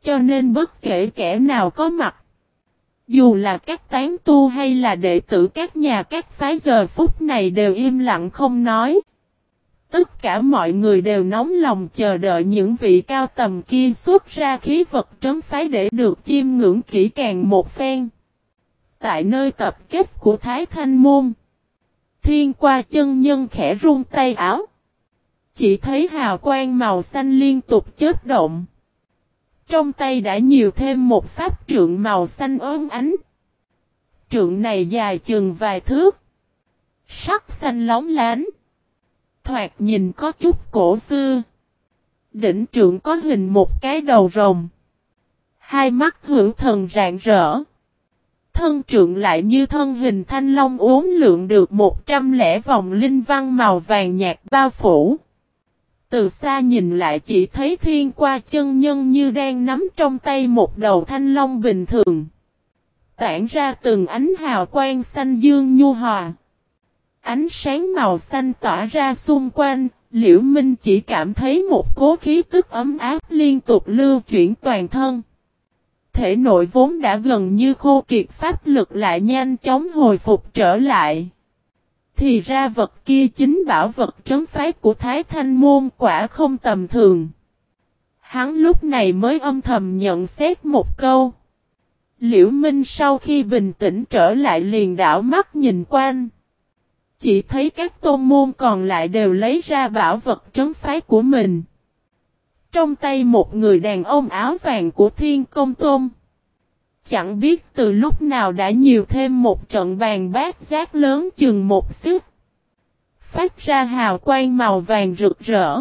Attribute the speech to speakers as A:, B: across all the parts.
A: cho nên bất kể kẻ nào có mặt, dù là các tán tu hay là đệ tử các nhà các phái giờ phút này đều im lặng không nói. Tất cả mọi người đều nóng lòng chờ đợi những vị cao tầm kia xuất ra khí vật trấn phái để được chiêm ngưỡng kỹ càng một phen. Tại nơi tập kết của Thái Thanh Môn, Thiên Qua chân nhân khẽ rung tay áo. Chỉ thấy hào quang màu xanh liên tục chớp động. Trong tay đã nhiều thêm một pháp trượng màu xanh óng ánh. Trượng này dài chừng vài thước. Sắc xanh lóng lánh. Thoạt nhìn có chút cổ xưa. Đỉnh trượng có hình một cái đầu rồng. Hai mắt hữu thần rạng rỡ. Thân trượng lại như thân hình thanh long uốn lượn được 100 vòng linh văn màu vàng nhạt bao phủ. Từ xa nhìn lại chỉ thấy Thiên Qua chân nhân như đang nắm trong tay một đầu thanh long bình thường. Tản ra từng ánh hào quang xanh dương nhu hòa. Ánh sáng màu xanh tỏa ra xung quanh, Liễu Minh chỉ cảm thấy một cỗ khí tức ấm áp liên tục lưu chuyển toàn thân. Thể nội vốn đã gần như khô kiệt pháp lực lại nhanh chóng hồi phục trở lại. Thì ra vật kia chính bảo vật trấn phái của Thái Thanh Môn quả không tầm thường. Hắn lúc này mới âm thầm nhận xét một câu. Liễu Minh sau khi bình tĩnh trở lại liền đảo mắt nhìn quanh. Chỉ thấy các tôn môn còn lại đều lấy ra bảo vật trấn phái của mình. Trong tay một người đàn ông áo vàng của Thiên Công Tôn. Chẳng biết từ lúc nào đã nhiều thêm một trận bàn bát giác lớn chừng một xích. Phát ra hào quang màu vàng rực rỡ.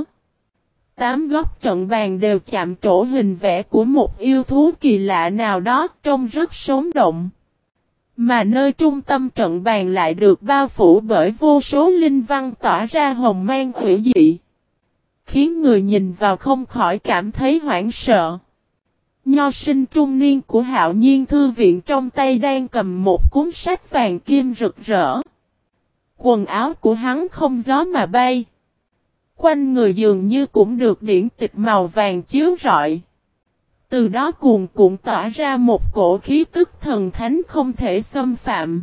A: 8 góc trận bàn đều chạm trổ hình vẽ của một yêu thú kỳ lạ nào đó trông rất sống động. Mà nơi trung tâm trận bàn lại được bao phủ bởi vô số linh văn tỏa ra hồng mang hủy dị. Khiến người nhìn vào không khỏi cảm thấy hoảng sợ. Nho sinh trung niên của Hạo Nhiên Thư Viện trong tay đang cầm một cuốn sách vàng kim rực rỡ. Quần áo của hắn không gió mà bay. Quanh người dường như cũng được điển tịch màu vàng chiếu rọi. Từ đó cuồn cuộn tỏa ra một cổ khí tức thần thánh không thể xâm phạm.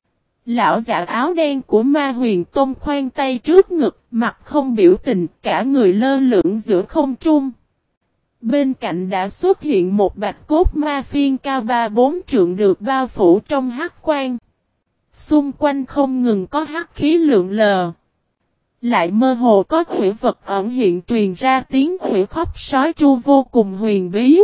A: Lão giả áo đen của Ma Huyền Tôn khoanh tay trước ngực, mặt không biểu tình, cả người lơ lửng giữa không trung. Bên cạnh đã xuất hiện một bạch cốt ma phiên cao 3-4 trượng được bao phủ trong hắc quang. Xung quanh không ngừng có hắc khí lượn lờ. Lại mơ hồ có hủy vật ẩn hiện truyền ra tiếng hủy khóc sói tru vô cùng huyền bí.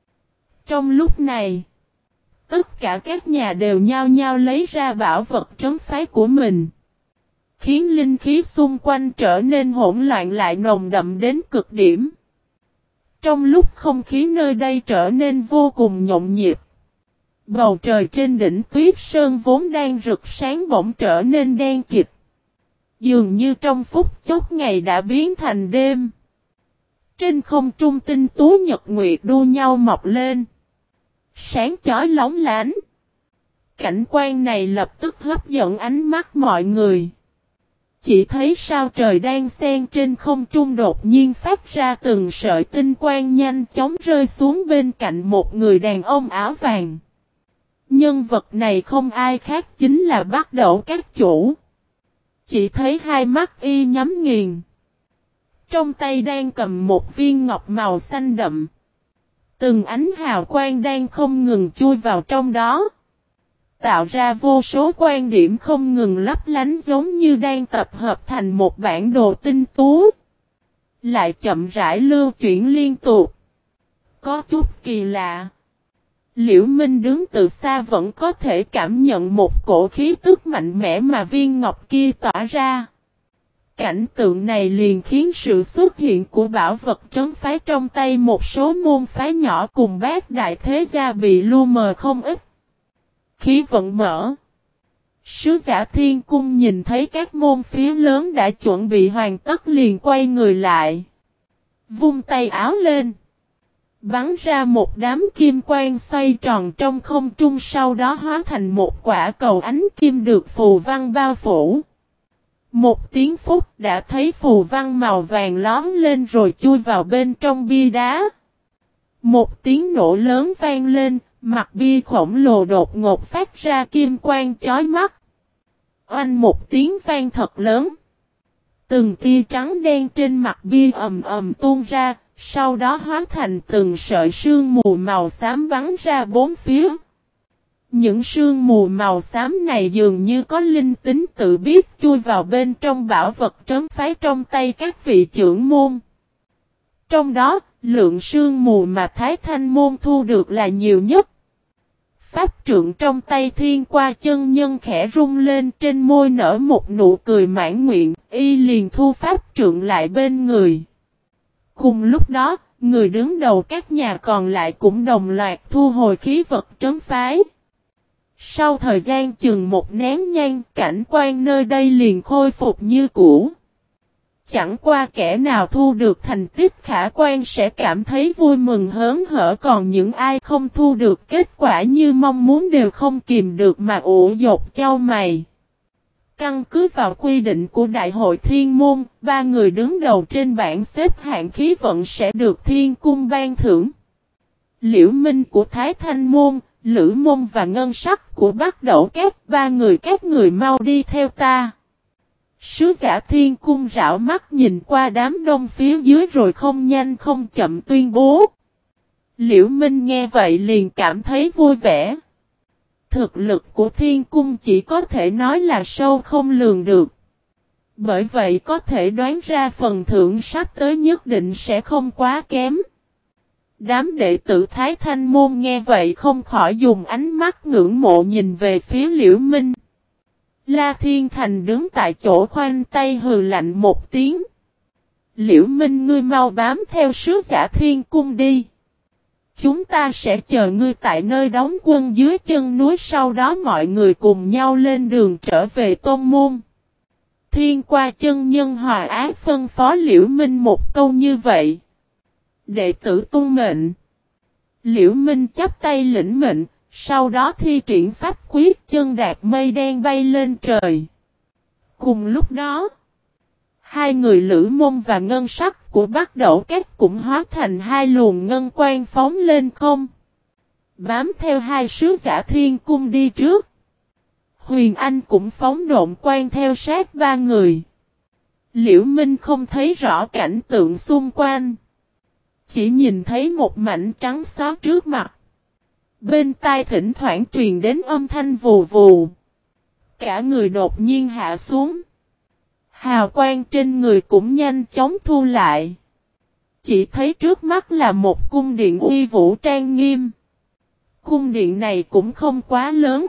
A: Trong lúc này, tất cả các nhà đều nhao nhao lấy ra bảo vật trấn phái của mình. Khiến linh khí xung quanh trở nên hỗn loạn lại nồng đậm đến cực điểm. Trong lúc không khí nơi đây trở nên vô cùng nhộn nhịp. Bầu trời trên đỉnh Tuyết Sơn vốn đang rực sáng bỗng trở nên đen kịt. Dường như trong phút chốc ngày đã biến thành đêm. Trên không trung tinh tú nhật nguyệt đua nhau mọc lên. Sáng chói lóng lánh. Cảnh quan này lập tức hấp dẫn ánh mắt mọi người. Chỉ thấy sao trời đang xen trên không trung đột nhiên phát ra từng sợi tinh quang nhanh chóng rơi xuống bên cạnh một người đàn ông áo vàng. Nhân vật này không ai khác chính là Bắc Đẩu Các Chủ. Chỉ thấy hai mắt y nhắm nghiền. Trong tay đang cầm một viên ngọc màu xanh đậm. Từng ánh hào quang đang không ngừng chui vào trong đó. Tạo ra vô số quan điểm không ngừng lấp lánh giống như đang tập hợp thành một bản đồ tinh tú. Lại chậm rãi lưu chuyển liên tục. Có chút kỳ lạ. Liễu Minh đứng từ xa vẫn có thể cảm nhận một cổ khí tức mạnh mẽ mà viên ngọc kia tỏa ra. Cảnh tượng này liền khiến sự xuất hiện của bảo vật trấn phái trong tay một số môn phái nhỏ cùng bát đại thế gia bị lu mờ không ít. Khí vận mở. Sứ giả Thiên Cung nhìn thấy các môn phía lớn đã chuẩn bị hoàn tất liền quay người lại. Vung tay áo lên. Bắn ra một đám kim quang xoay tròn trong không trung sau đó hóa thành một quả cầu ánh kim được phù văn bao phủ. Một tiếng phút đã thấy phù văn màu vàng lóm lên rồi chui vào bên trong bia đá. Một tiếng nổ lớn vang lên, mặt bia khổng lồ đột ngột phát ra kim quang chói mắt. Oanh một tiếng vang thật lớn. Từng tia trắng đen trên mặt bia ầm ầm tuôn ra, sau đó hóa thành từng sợi sương mù màu xám bắn ra bốn phía. Những sương mù màu xám này dường như có linh tính tự biết chui vào bên trong bảo vật trấn phái trong tay các vị trưởng môn. Trong đó, lượng sương mù mà Thái Thanh môn thu được là nhiều nhất. Pháp trượng trong tay Thiên Qua chân nhân khẽ rung lên, trên môi nở một nụ cười mãn nguyện, y liền thu pháp trượng lại bên người. Cùng lúc đó, người đứng đầu các nhà còn lại cũng đồng loạt thu hồi khí vật trấn phái. Sau thời gian chừng một nén nhang, cảnh quan nơi đây liền khôi phục như cũ. Chẳng qua kẻ nào thu được thành tích khả quan sẽ cảm thấy vui mừng hớn hở, còn những ai không thu được kết quả như mong muốn đều không kìm được mà ủ dột chau mày. Căn cứ vào quy định của Đại hội Thiên Môn, 3 người đứng đầu trên bảng xếp hạng khí vận sẽ được Thiên Cung ban thưởng. Liễu Minh của Thái Thanh Môn, Lữ Môn và Ngân Sắc của Bắc Đẩu Các, 3 người các người mau đi theo ta. Sứ giả Thiên Cung rảo mắt nhìn qua đám đông phía dưới rồi không nhanh không chậm tuyên bố. Liễu Minh nghe vậy liền cảm thấy vui vẻ. Thực lực của Thiên Cung chỉ có thể nói là sâu không lường được. Bởi vậy có thể đoán ra phần thưởng sắp tới nhất định sẽ không quá kém. Đám đệ tử Thái Thanh môn nghe vậy không khỏi dùng ánh mắt ngưỡng mộ nhìn về phía Liễu Minh. La Thiên Thành đứng tại chỗ khoanh tay hừ lạnh một tiếng. Liễu Minh, ngươi mau bám theo sứ giả Thiên Cung đi. Chúng ta sẽ chờ ngươi tại nơi đóng quân dưới chân núi, sau đó mọi người cùng nhau lên đường trở về Tôn Môn. Thiên Qua chân nhân hòa ái phân phó Liễu Minh một câu như vậy. Đệ tử tuân mệnh. Liễu Minh chắp tay lĩnh mệnh, sau đó thi triển pháp quyết, chân đạp mây đen bay lên trời. Cùng lúc đó, hai người Lữ Môn và Ngân Sắc của Bắc Đẩu Các cũng hóa thành hai luồng ngân quang phóng lên không. Bám theo hai sứ giả Thiên Cung đi trước. Huyền Anh cũng phóng độn quang theo sát ba người. Liễu Minh không thấy rõ cảnh tượng xung quanh. Chỉ nhìn thấy một mảnh trắng xóa trước mặt. Bên tai thỉnh thoảng truyền đến âm thanh vù vù. Cả người đột nhiên hạ xuống. Hào quang trên người cũng nhanh chóng thu lại. Chỉ thấy trước mắt là một cung điện uy vũ trang nghiêm. Cung điện này cũng không quá lớn.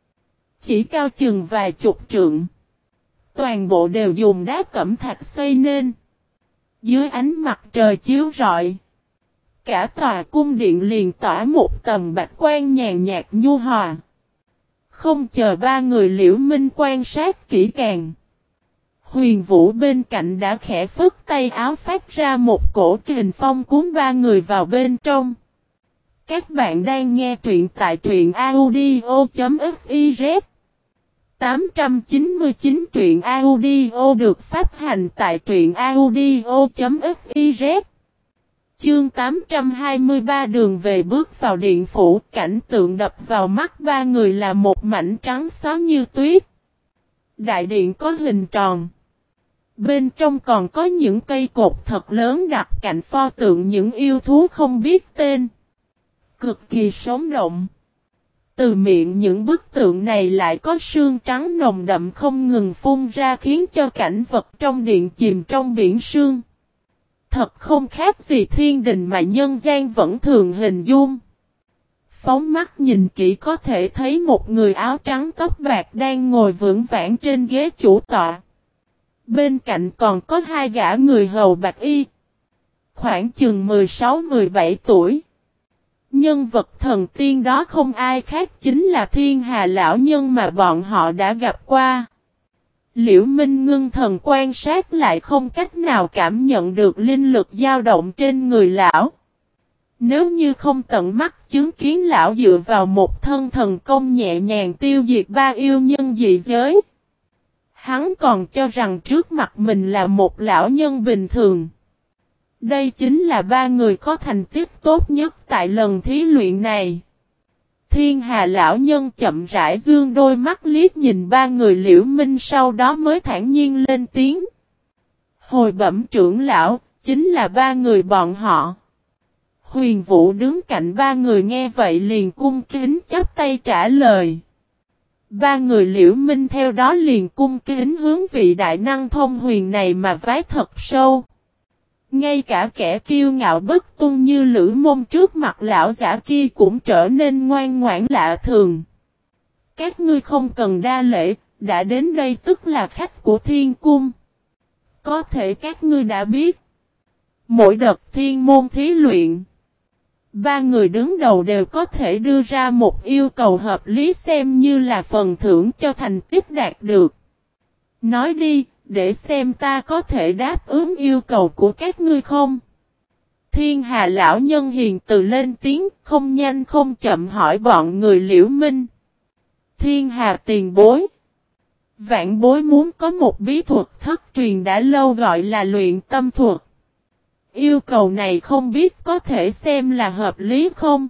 A: Chỉ cao chừng vài chục trượng. Toàn bộ đều dùng đá cẩm thạch xây nên. Dưới ánh mặt trời chiếu rọi. Cả tòa cung điện liền tỏa một tầng bạch quang nhàn nhạt nhu hòa. Không chờ ba người Liễu Minh quan sát kỹ càng. Huyền Vũ bên cạnh đã khẽ phất tay áo phát ra một cổ kình phong cuốn ba người vào bên trong. Các bạn đang nghe truyện tại truyện audio.fiz 899 truyện audio được phát hành tại truyện audio.fiz. Chương 823 đường về bước vào điện phủ, cảnh tượng đập vào mắt ba người là một mảnh trắng xóa như tuyết. Đại điện có hình tròn. Bên trong còn có những cây cột thật lớn đặt cạnh pho tượng những yêu thú không biết tên. Cực kỳ sống động. Từ miệng những bức tượng này lại có sương trắng nồng đậm không ngừng phun ra khiến cho cảnh vật trong điện chìm trong biển sương. Thật không khác gì thiên đình mà nhân gian vẫn thường hình dung. Phóng mắt nhìn kỹ có thể thấy một người áo trắng tóc bạc đang ngồi vững vàng trên ghế chủ tọa. Bên cạnh còn có hai gã người hầu bạch y. Khoảng chừng 16-17 tuổi. Nhân vật thần tiên đó không ai khác chính là Thiên Hà lão nhân mà bọn họ đã gặp qua. Liễu Minh ngưng thần quan sát lại không cách nào cảm nhận được linh lực dao động trên người lão. Nếu như không tận mắt chứng kiến lão dựa vào một thân thần công nhẹ nhàng tiêu diệt ba yêu nhân dị giới, hắn còn cho rằng trước mặt mình là một lão nhân bình thường. Đây chính là ba người có thành tích tốt nhất tại lần thí luyện này. Thiên Hà lão nhân chậm rãi dương đôi mắt liếc nhìn ba người Liễu Minh, sau đó mới thản nhiên lên tiếng. Hồi bẩm trưởng lão, chính là ba người bọn họ. Huyền Vũ đứng cạnh ba người nghe vậy liền cung kính chắp tay trả lời. Ba người Liễu Minh theo đó liền cung kính hướng vị đại năng thông huyền này mà vái thật sâu. Ngay cả kẻ kiêu ngạo bất tuân như Lữ Môn trước mặt lão giả kia cũng trở nên ngoan ngoãn lạ thường. Các ngươi không cần đa lễ, đã đến đây tức là khách của thiên cung. Có thể các ngươi đã biết. Mỗi đợt thiên môn thí luyện, ba người đứng đầu đều có thể đưa ra một yêu cầu hợp lý xem như là phần thưởng cho thành tích đạt được. Nói đi, để xem ta có thể đáp ứng yêu cầu của các ngươi không? Thiên Hà lão nhân hiền từ lên tiếng, không nhanh không chậm hỏi bọn người Liễu Minh. Thiên Hà tiền bối. Vạn bối muốn có một bí thuật thất truyền đã lâu gọi là luyện tâm thuật. Yêu cầu này không biết có thể xem là hợp lý không?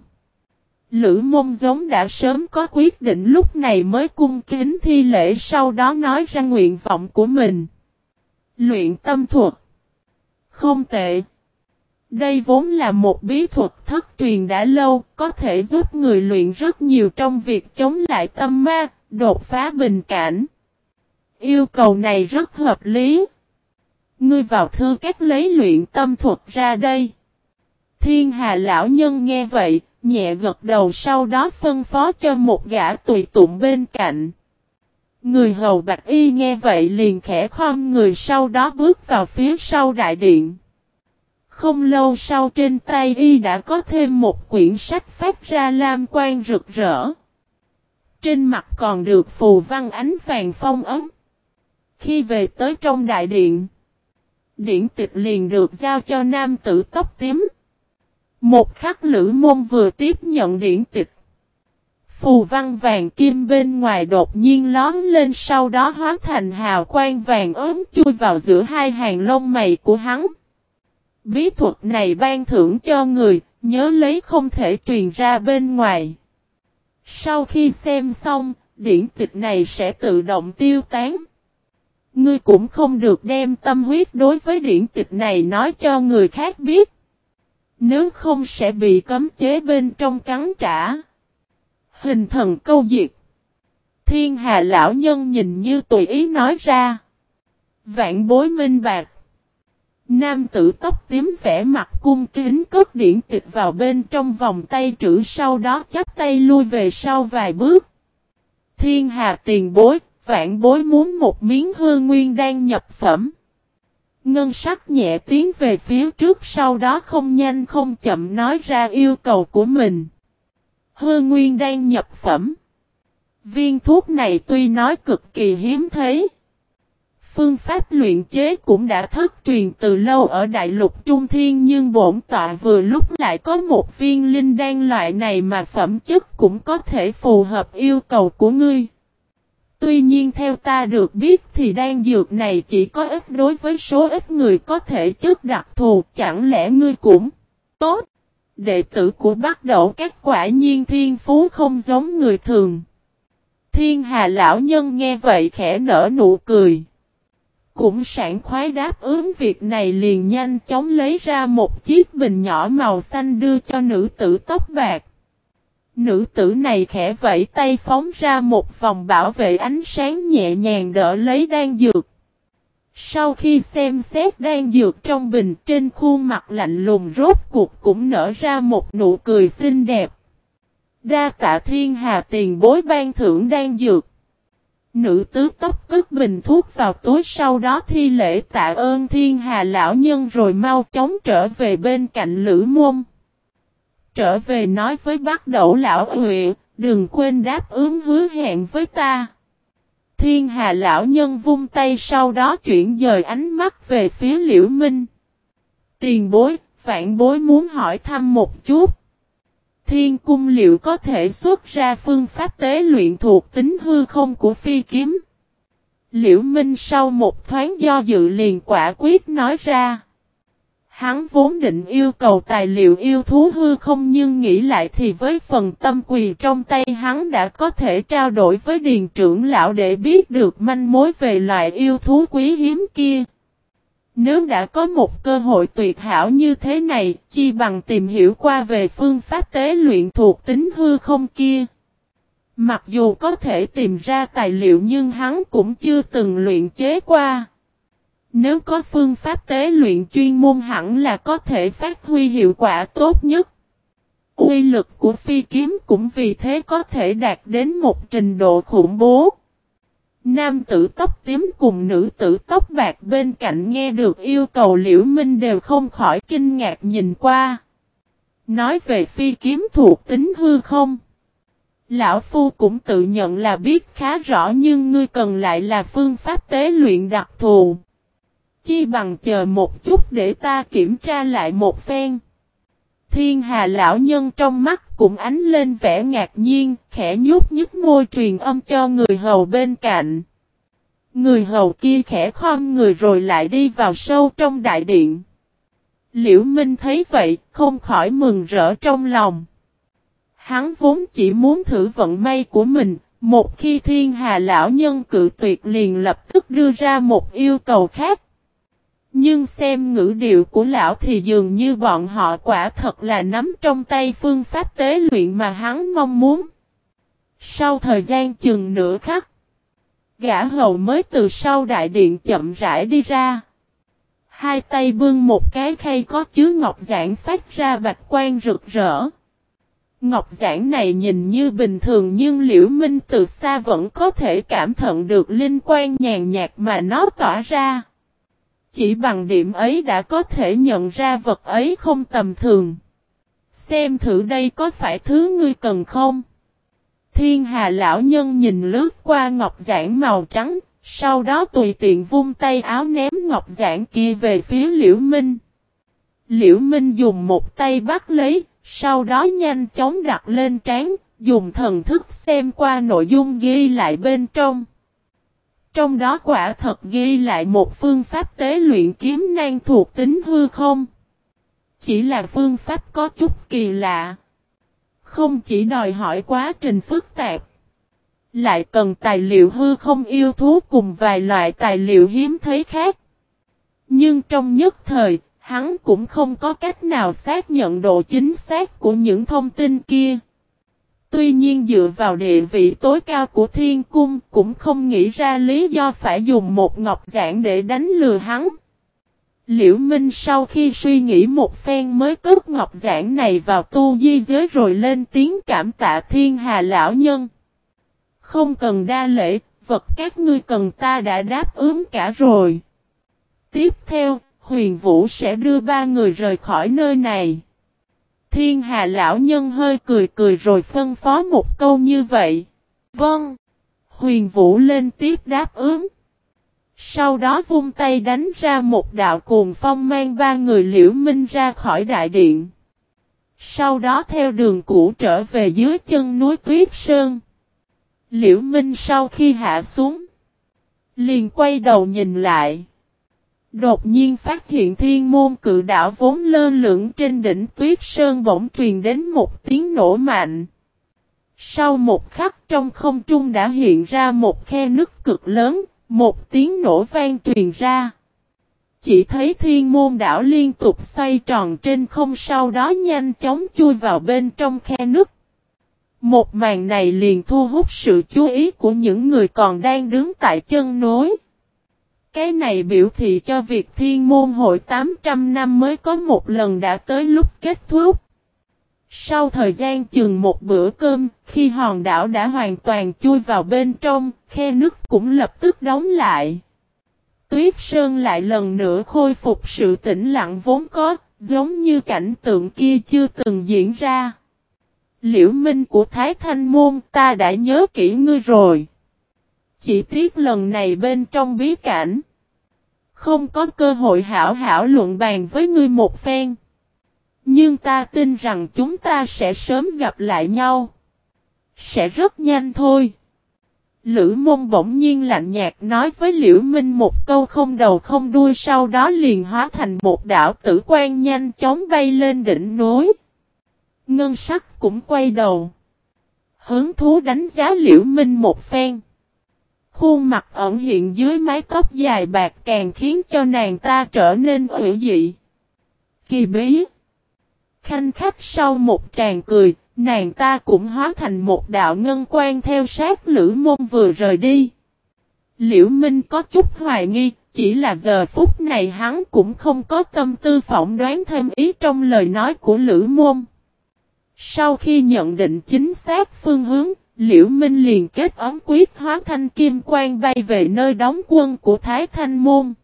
A: Lữ Môn giống đã sớm có quyết định lúc này mới cung kính thi lễ, sau đó nói ra nguyện vọng của mình. Luyện tâm thuật. Không tệ. Đây vốn là một bí thuật thất truyền đã lâu, có thể giúp người luyện rất nhiều trong việc chống lại tâm ma, đột phá bình cảnh. Yêu cầu này rất hợp lý. Ngươi vào thư các lấy luyện tâm thuật ra đây. Thiên Hà lão nhân nghe vậy, nhẹ gật đầu, sau đó phân phó cho một gã tùy tụng bên cạnh. Người hầu bạch y nghe vậy liền khẽ khom người, sau đó bước vào phía sau đại điện. Không lâu sau trên tay y đã có thêm một quyển sách phát ra lam quang rực rỡ. Trên mặt còn được phù văn ánh vàng phong ấm. Khi về tới trong đại điện, điển tịch liền được giao cho nam tử tóc tím. Một khắc Lữ Môn vừa tiếp nhận điển tịch, phù văn vàng kim bên ngoài đột nhiên lóm lên, sau đó hóa thành hào quang vàng ốm chui vào giữa hai hàng lông mày của hắn. Bí thuật này ban thưởng cho người, nhớ lấy không thể truyền ra bên ngoài. Sau khi xem xong, điển tịch này sẽ tự động tiêu tán. Ngươi cũng không được đem tâm huyết đối với điển tịch này nói cho người khác biết. Nếu không sẽ bị cấm chế bên trong cắn trả. Hình thần câu diệt. Thiên Hà lão nhân nhìn như tùy ý nói ra. Vạn bối minh bạc. Nam tử tóc tím vẻ mặt cung kính cất điển tịch vào bên trong vòng tay trữ, sau đó chắp tay lui về sau vài bước. Thiên Hà tiền bối, vạn bối muốn một miếng hư nguyên đan nhập phẩm. Ngân sắc nhẹ tiến về phía trước, sau đó không nhanh không chậm nói ra yêu cầu của mình. Hư nguyên đan nhập phẩm. Viên thuốc này tuy nói cực kỳ hiếm thấy, phương pháp luyện chế cũng đã thất truyền từ lâu ở đại lục Trung Thiên, nhưng bổn tọa vừa lúc lại có một viên linh đan loại này mà phẩm chất cũng có thể phù hợp yêu cầu của ngươi. Tuy nhiên theo ta được biết thì đan dược này chỉ có ít đối với số ít người có thể chất đặc thù, chẳng lẽ ngươi cũng tốt? Đệ tử của Bắc Đẩu Các quả nhiên thiên phú không giống người thường. Thiên Hà lão nhân nghe vậy khẽ nở nụ cười. Cũng sảng khoái đáp ứng việc này, liền nhanh chóng lấy ra một chiếc bình nhỏ màu xanh đưa cho nữ tử tóc bạc. Nữ tử này khẽ vẫy tay phóng ra một vòng bảo vệ ánh sáng nhẹ nhàng đỡ lấy đan dược. Sau khi xem xét đan dược trong bình, trên khuôn mặt lạnh lùng rốt cuộc cũng nở ra một nụ cười xinh đẹp. Đa tạ Thiên Hà tiền bối ban thưởng đan dược. Nữ tứ tóc cất bình thuốc vào túi, sau đó thi lễ tạ ơn Thiên Hà lão nhân rồi mau chóng trở về bên cạnh Lữ Môn. Trở về nói với Bắc Đẩu lão Huệ, đừng quên đáp ứng hứa hẹn với ta. Thiên Hà lão nhân vung tay, sau đó chuyển dời ánh mắt về phía Liễu Minh. Tiền bối, vạn bối muốn hỏi thăm một chút. Thiên cung liệu có thể xuất ra phương pháp tế luyện thuộc tính hư không của phi kiếm? Liễu Minh sau một thoáng do dự liền quả quyết nói ra. Hắn vốn định yêu cầu tài liệu yêu thú hư không nhưng nghĩ lại thì với phần tâm quỳ trong tay hắn đã có thể trao đổi với Điền trưởng lão để biết được manh mối về loại yêu thú quý hiếm kia. Nếu đã có một cơ hội tuyệt hảo như thế này, chi bằng tìm hiểu qua về phương pháp tế luyện thuộc tính hư không kia. Mặc dù có thể tìm ra tài liệu nhưng hắn cũng chưa từng luyện chế qua. Nếu có phương pháp tế luyện chuyên môn hẳn là có thể phát huy hiệu quả tốt nhất. Uy lực của phi kiếm cũng vì thế có thể đạt đến một trình độ khủng bố. Nam tử tóc tím cùng nữ tử tóc bạc bên cạnh nghe được yêu cầu Liễu Minh đều không khỏi kinh ngạc nhìn qua. Nói về phi kiếm thuộc tính hư không. Lão Phu cũng tự nhận là biết khá rõ nhưng ngươi cần lại là phương pháp tế luyện đặc thù. Chi bằng chờ một chút để ta kiểm tra lại một phen. Thiên Hà lão nhân trong mắt cũng ánh lên vẻ ngạc nhiên, khẽ nhúc nhích môi truyền âm cho người hầu bên cạnh. Người hầu kia khẽ khom người rồi lại đi vào sâu trong đại điện. Liễu Minh thấy vậy, không khỏi mừng rỡ trong lòng. Hắn vốn chỉ muốn thử vận may của mình, một khi Thiên Hà lão nhân cự tuyệt liền lập tức đưa ra một yêu cầu khác. Nhưng xem ngữ điệu của lão thì dường như bọn họ quả thật là nắm trong tay phương pháp tế luyện mà hắn mong muốn. Sau thời gian chừng nửa khắc, gã hầu mới từ sau đại điện chậm rãi đi ra. Hai tay bưng một cái khay có chứa ngọc giản phát ra bạch quang rực rỡ. Ngọc giản này nhìn như bình thường nhưng Liễu Minh từ xa vẫn có thể cảm nhận được linh quang nhàn nhạt mà nó tỏa ra. Chỉ bằng điểm ấy đã có thể nhận ra vật ấy không tầm thường. Xem thử đây có phải thứ ngươi cần không? Thiên Hà lão nhân nhìn lướt qua ngọc giản màu trắng, sau đó tùy tiện vung tay áo ném ngọc giản kia về phía Liễu Minh. Liễu Minh dùng một tay bắt lấy, sau đó nhanh chóng đặt lên trán, dùng thần thức xem qua nội dung ghi lại bên trong. Trong đó quả thật ghi lại một phương pháp tế luyện kiếm nan thuộc tính hư không. Chỉ là phương pháp có chút kỳ lạ. Không chỉ đòi hỏi quá trình phức tạp, lại cần tài liệu hư không yêu thú cùng vài loại tài liệu hiếm thấy khác. Nhưng trong nhất thời, hắn cũng không có cách nào xác nhận độ chính xác của những thông tin kia. Tuy nhiên dựa vào địa vị tối cao của thiên cung cũng không nghĩ ra lý do phải dùng một ngọc giản để đánh lừa hắn. Liễu Minh sau khi suy nghĩ một phen mới cất ngọc giản này vào tu di giới rồi lên tiếng cảm tạ Thiên Hà lão nhân. Không cần đa lễ, vật các ngươi cần ta đã đáp ứng cả rồi. Tiếp theo, Huyền Vũ sẽ đưa ba người rời khỏi nơi này. Thiên Hà lão nhân hơi cười cười rồi phân phó một câu như vậy. Vâng. Huyền Vũ lên tiếp đáp ứng. Sau đó vung tay đánh ra một đạo cuồng phong mang ba người Liễu Minh ra khỏi đại điện. Sau đó theo đường cũ trở về dưới chân núi Tuyết Sơn. Liễu Minh sau khi hạ xuống, liền quay đầu nhìn lại. Đột nhiên phát hiện thiên môn cự đảo vốn lơ lửng trên đỉnh Tuyết Sơn bỗng truyền đến một tiếng nổ mạnh. Sau một khắc trong không trung đã hiện ra một khe nứt cực lớn, một tiếng nổ vang truyền ra. Chỉ thấy thiên môn đảo liên tục xoay tròn trên không sau đó nhanh chóng chui vào bên trong khe nứt. Một màn này liền thu hút sự chú ý của những người còn đang đứng tại chân núi. Cái này biểu thị cho việc thiên môn hội 800 năm mới có một lần đã tới lúc kết thúc. Sau thời gian chừng một bữa cơm, khi hòn đảo đã hoàn toàn chui vào bên trong, khe nứt cũng lập tức đóng lại. Tuyết Sơn lại lần nữa khôi phục sự tĩnh lặng vốn có, giống như cảnh tượng kia chưa từng diễn ra. Liễu Minh của Thái Thanh Môn, ta đã nhớ kỹ ngươi rồi. Chỉ tiếc lần này bên trong bí cảnh, không có cơ hội hảo hảo luận bàn với ngươi một phen. Nhưng ta tin rằng chúng ta sẽ sớm gặp lại nhau. Sẽ rất nhanh thôi. Lữ Môn bỗng nhiên lạnh nhạt nói với Liễu Minh một câu không đầu không đuôi, sau đó liền hóa thành một đạo tử quang nhanh chóng bay lên đỉnh núi. Ngân Sắc cũng quay đầu. Hứng thú đánh giá Liễu Minh một phen. Khuôn mặt ẩn hiện dưới mái tóc dài bạc càng khiến cho nàng ta trở nên ủy dị. Kỳ bí. Khanh khách sau một tràng cười, nàng ta cũng hóa thành một đạo ngân quang theo sát Lữ Môn vừa rời đi. Liễu Minh có chút hoài nghi, chỉ là giờ phút này hắn cũng không có tâm tư phỏng đoán thêm ý trong lời nói của Lữ Môn. Sau khi nhận định chính xác phương hướng, Liễu Minh liền kết ấn quyết hóa thanh kim quang bay về nơi đóng quân của Thái Thanh Môn.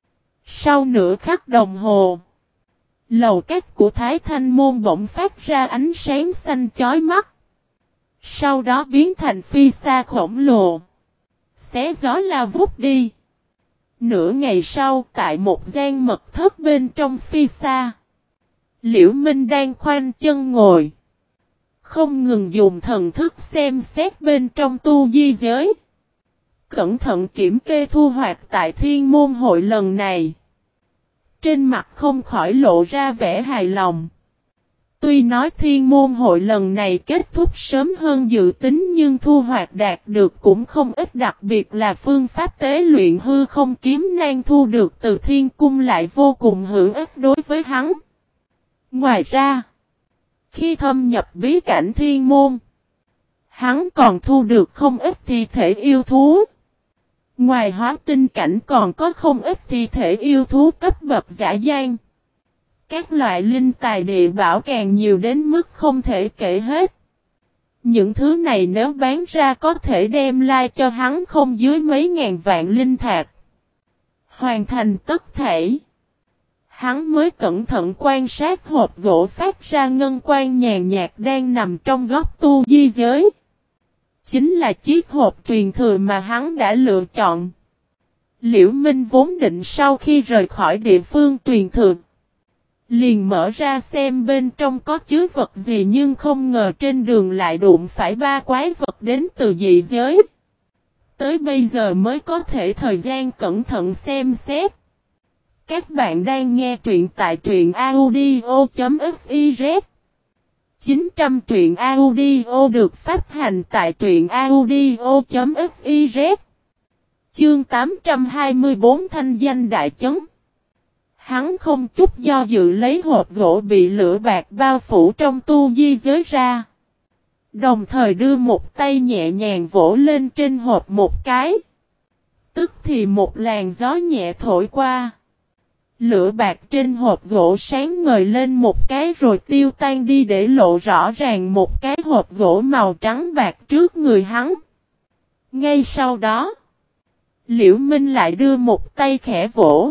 A: Sau nửa khắc đồng hồ, lầu các của Thái Thanh Môn bỗng phát ra ánh sáng xanh chói mắt. Sau đó biến thành phi xa khổng lồ. Xé gió lao vút đi. Nửa ngày sau, tại một gian mật thất bên trong phi xa, Liễu Minh đang khoanh chân ngồi, không ngừng dùng thần thức xem xét bên trong tu di giới. Cẩn thận kiểm kê thu hoạch tại Thiên Môn hội lần này. Trên mặt không khỏi lộ ra vẻ hài lòng. Tuy nói Thiên Môn hội lần này kết thúc sớm hơn dự tính nhưng thu hoạch đạt được cũng không ít, đặc biệt là phương pháp tế luyện hư không kiếm nan thu được từ Thiên Cung lại vô cùng hữu ích đối với hắn. Ngoài ra, khi thâm nhập bí cảnh Thiên Môn, hắn còn thu được không ít thi thể yêu thú. Ngoài hóa tinh cảnh còn có không ít thi thể yêu thú cấp bậc dã dang. Các loại linh tài địa bảo càng nhiều đến mức không thể kể hết. Những thứ này nếu bán ra có thể đem lai cho hắn không dưới mấy ngàn vạn linh thạch. Hoàn thành tất thảy, hắn mới cẩn thận quan sát hộp gỗ phát ra ngân quang nhàn nhạt đang nằm trong góc tu di giới. Chính là chiếc hộp truyền thừa mà hắn đã lựa chọn. Liễu Minh vốn định sau khi rời khỏi địa phương truyền thừa, liền mở ra xem bên trong có chứa vật gì, nhưng không ngờ trên đường lại đụng phải ba quái vật đến từ dị giới. Tới bây giờ mới có thể thời gian cẩn thận xem xét. Các bạn đang nghe truyện tại truyện audio.fiz. 900 truyện audio được phát hành tại truyện audio.fiz. Chương 824 thanh danh đại chấn. Hắn không chút do dự lấy hộp gỗ bị lửa bạc bao phủ trong tu di giới ra. Đồng thời đưa một tay nhẹ nhàng vỗ lên trên hộp một cái. Tức thì một làn gió nhẹ thổi qua. Lửa bạc trên hộp gỗ sáng ngời lên một cái rồi tiêu tan đi, để lộ rõ ràng một cái hộp gỗ màu trắng bạc trước người hắn. Ngay sau đó, Liễu Minh lại đưa một tay khẽ vỗ.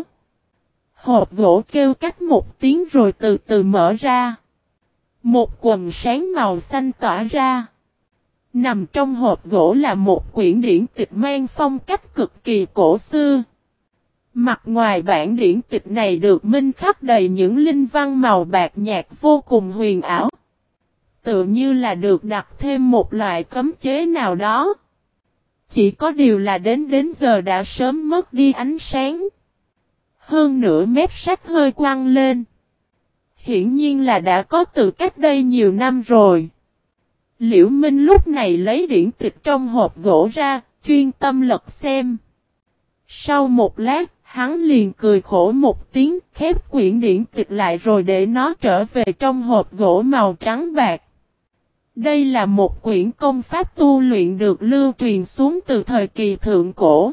A: Hộp gỗ kêu cách một tiếng rồi từ từ mở ra. Một quầng sáng màu xanh tỏa ra. Nằm trong hộp gỗ là một quyển điển tịch mang phong cách cực kỳ cổ xưa. Mặt ngoài bản điển tịch này được minh khắc đầy những linh văn màu bạc nhạt vô cùng huyền ảo. Tựa như là được đặt thêm một loại cấm chế nào đó. Chỉ có điều là đến giờ đã sớm mất đi ánh sáng. Hơn nữa mép sách hơi quăng lên. Hiển nhiên là đã có từ cách đây nhiều năm rồi. Liễu Minh lúc này lấy điển tịch trong hộp gỗ ra, chuyên tâm lật xem. Sau một lát, hắn liền cười khổ một tiếng, khép quyển điển tịch lại rồi để nó trở về trong hộp gỗ màu trắng bạc. Đây là một quyển công pháp tu luyện được lưu truyền xuống từ thời kỳ thượng cổ.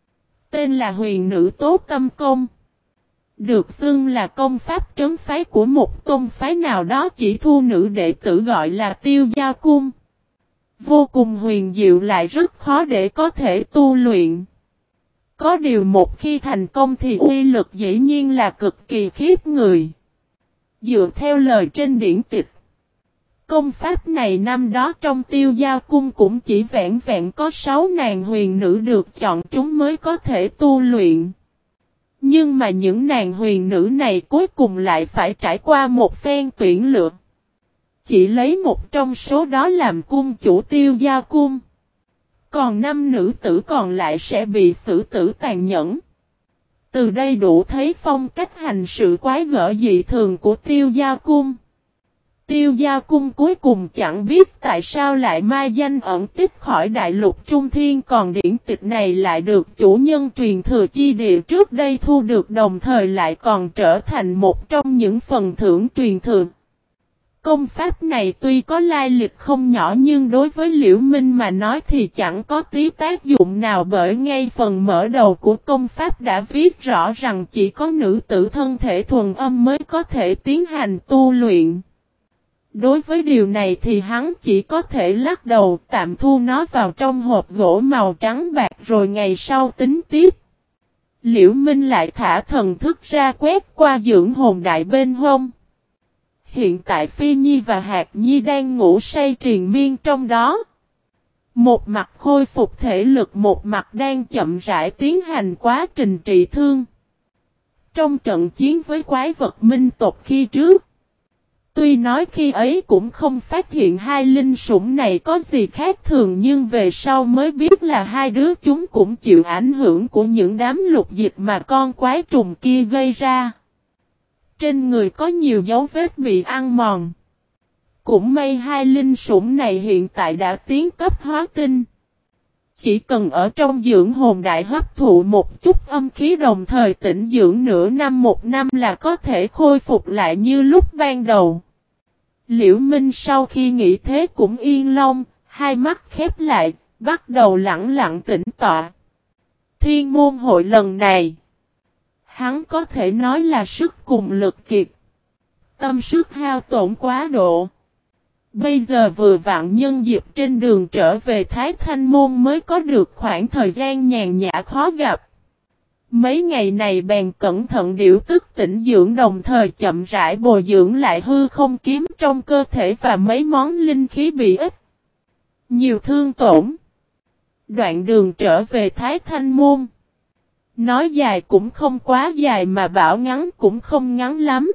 A: Tên là Huyền Nữ Tố Tâm Công. Được xưng là công pháp trấn phái của một tôn phái nào đó chỉ thu nữ đệ tử, gọi là Tiêu Giao Cung. Vô cùng huyền diệu lại rất khó để có thể tu luyện. Có điều một khi thành công thì uy lực dĩ nhiên là cực kỳ khiếp người. Dựa theo lời trên điển tịch, công pháp này năm đó trong Tiêu Giao Cung cũng chỉ vẹn vẹn có 6 nàng huyền nữ được chọn chúng mới có thể tu luyện. Nhưng mà những nàng huyền nữ này cuối cùng lại phải trải qua một phen tuyển lựa. Chỉ lấy một trong số đó làm cung chủ Tiêu Giao Cung. Còn 5 nữ tử còn lại sẽ bị xử tử tàn nhẫn. Từ đây đủ thấy phong cách hành sự quái gở dị thường của Tiêu Giao Cung. Tiêu Giao Cung cuối cùng chẳng biết tại sao lại mai danh ẩn tích khỏi đại lục Trung Thiên, còn điển tịch này lại được chủ nhân truyền thừa chi địa trước đây thu được, đồng thời lại còn trở thành một trong những phần thưởng truyền thừa. Công pháp này tuy có lai lịch không nhỏ nhưng đối với Liễu Minh mà nói thì chẳng có tí tác dụng nào, bởi ngay phần mở đầu của công pháp đã viết rõ rằng chỉ có nữ tử thân thể thuần âm mới có thể tiến hành tu luyện. Đối với điều này thì hắn chỉ có thể lắc đầu, tạm thu nó vào trong hộp gỗ màu trắng bạc rồi ngày sau tính tiếp. Liễu Minh lại thả thần thức ra quét qua dưỡng hồn đại bên hông. Hiện tại Phi Nhi và Hạc Nhi đang ngủ say triền miên trong đó. Một mặt khôi phục thể lực, một mặt đang chậm rãi tiến hành quá trình trị thương. Trong trận chiến với quái vật minh tộc khi trước, tuy nói khi ấy cũng không phát hiện hai linh sủng này có gì khác thường, nhưng về sau mới biết là hai đứa chúng cũng chịu ảnh hưởng của những đám lục dịch mà con quái trùng kia gây ra. Trên người có nhiều dấu vết bị ăn mòn. Cũng may hai linh sủng này hiện tại đã tiến cấp hóa tinh. Chỉ cần ở trong dưỡng hồn đại hấp thụ một chút âm khí, đồng thời tĩnh dưỡng nửa năm một năm là có thể khôi phục lại như lúc ban đầu. Liễu Minh sau khi nghĩ thế cũng yên lòng, hai mắt khép lại, bắt đầu lặng lặng tĩnh tọa. Thiên môn hội lần này, hắn có thể nói là sức cùng lực kiệt. Tâm sức hao tổn quá độ. Bây giờ vừa vặn nhân dịp trên đường trở về Thái Thanh Môn mới có được khoảng thời gian nhàn nhã khó gặp. Mấy ngày này bèn cẩn thận điều tức tĩnh dưỡng, đồng thời chậm rãi bồi dưỡng lại hư không kiếm trong cơ thể và mấy món linh khí bị ít nhiều thương tổn. Đoạn đường trở về Thái Thanh Môn, nói dài cũng không quá dài mà bảo ngắn cũng không ngắn lắm.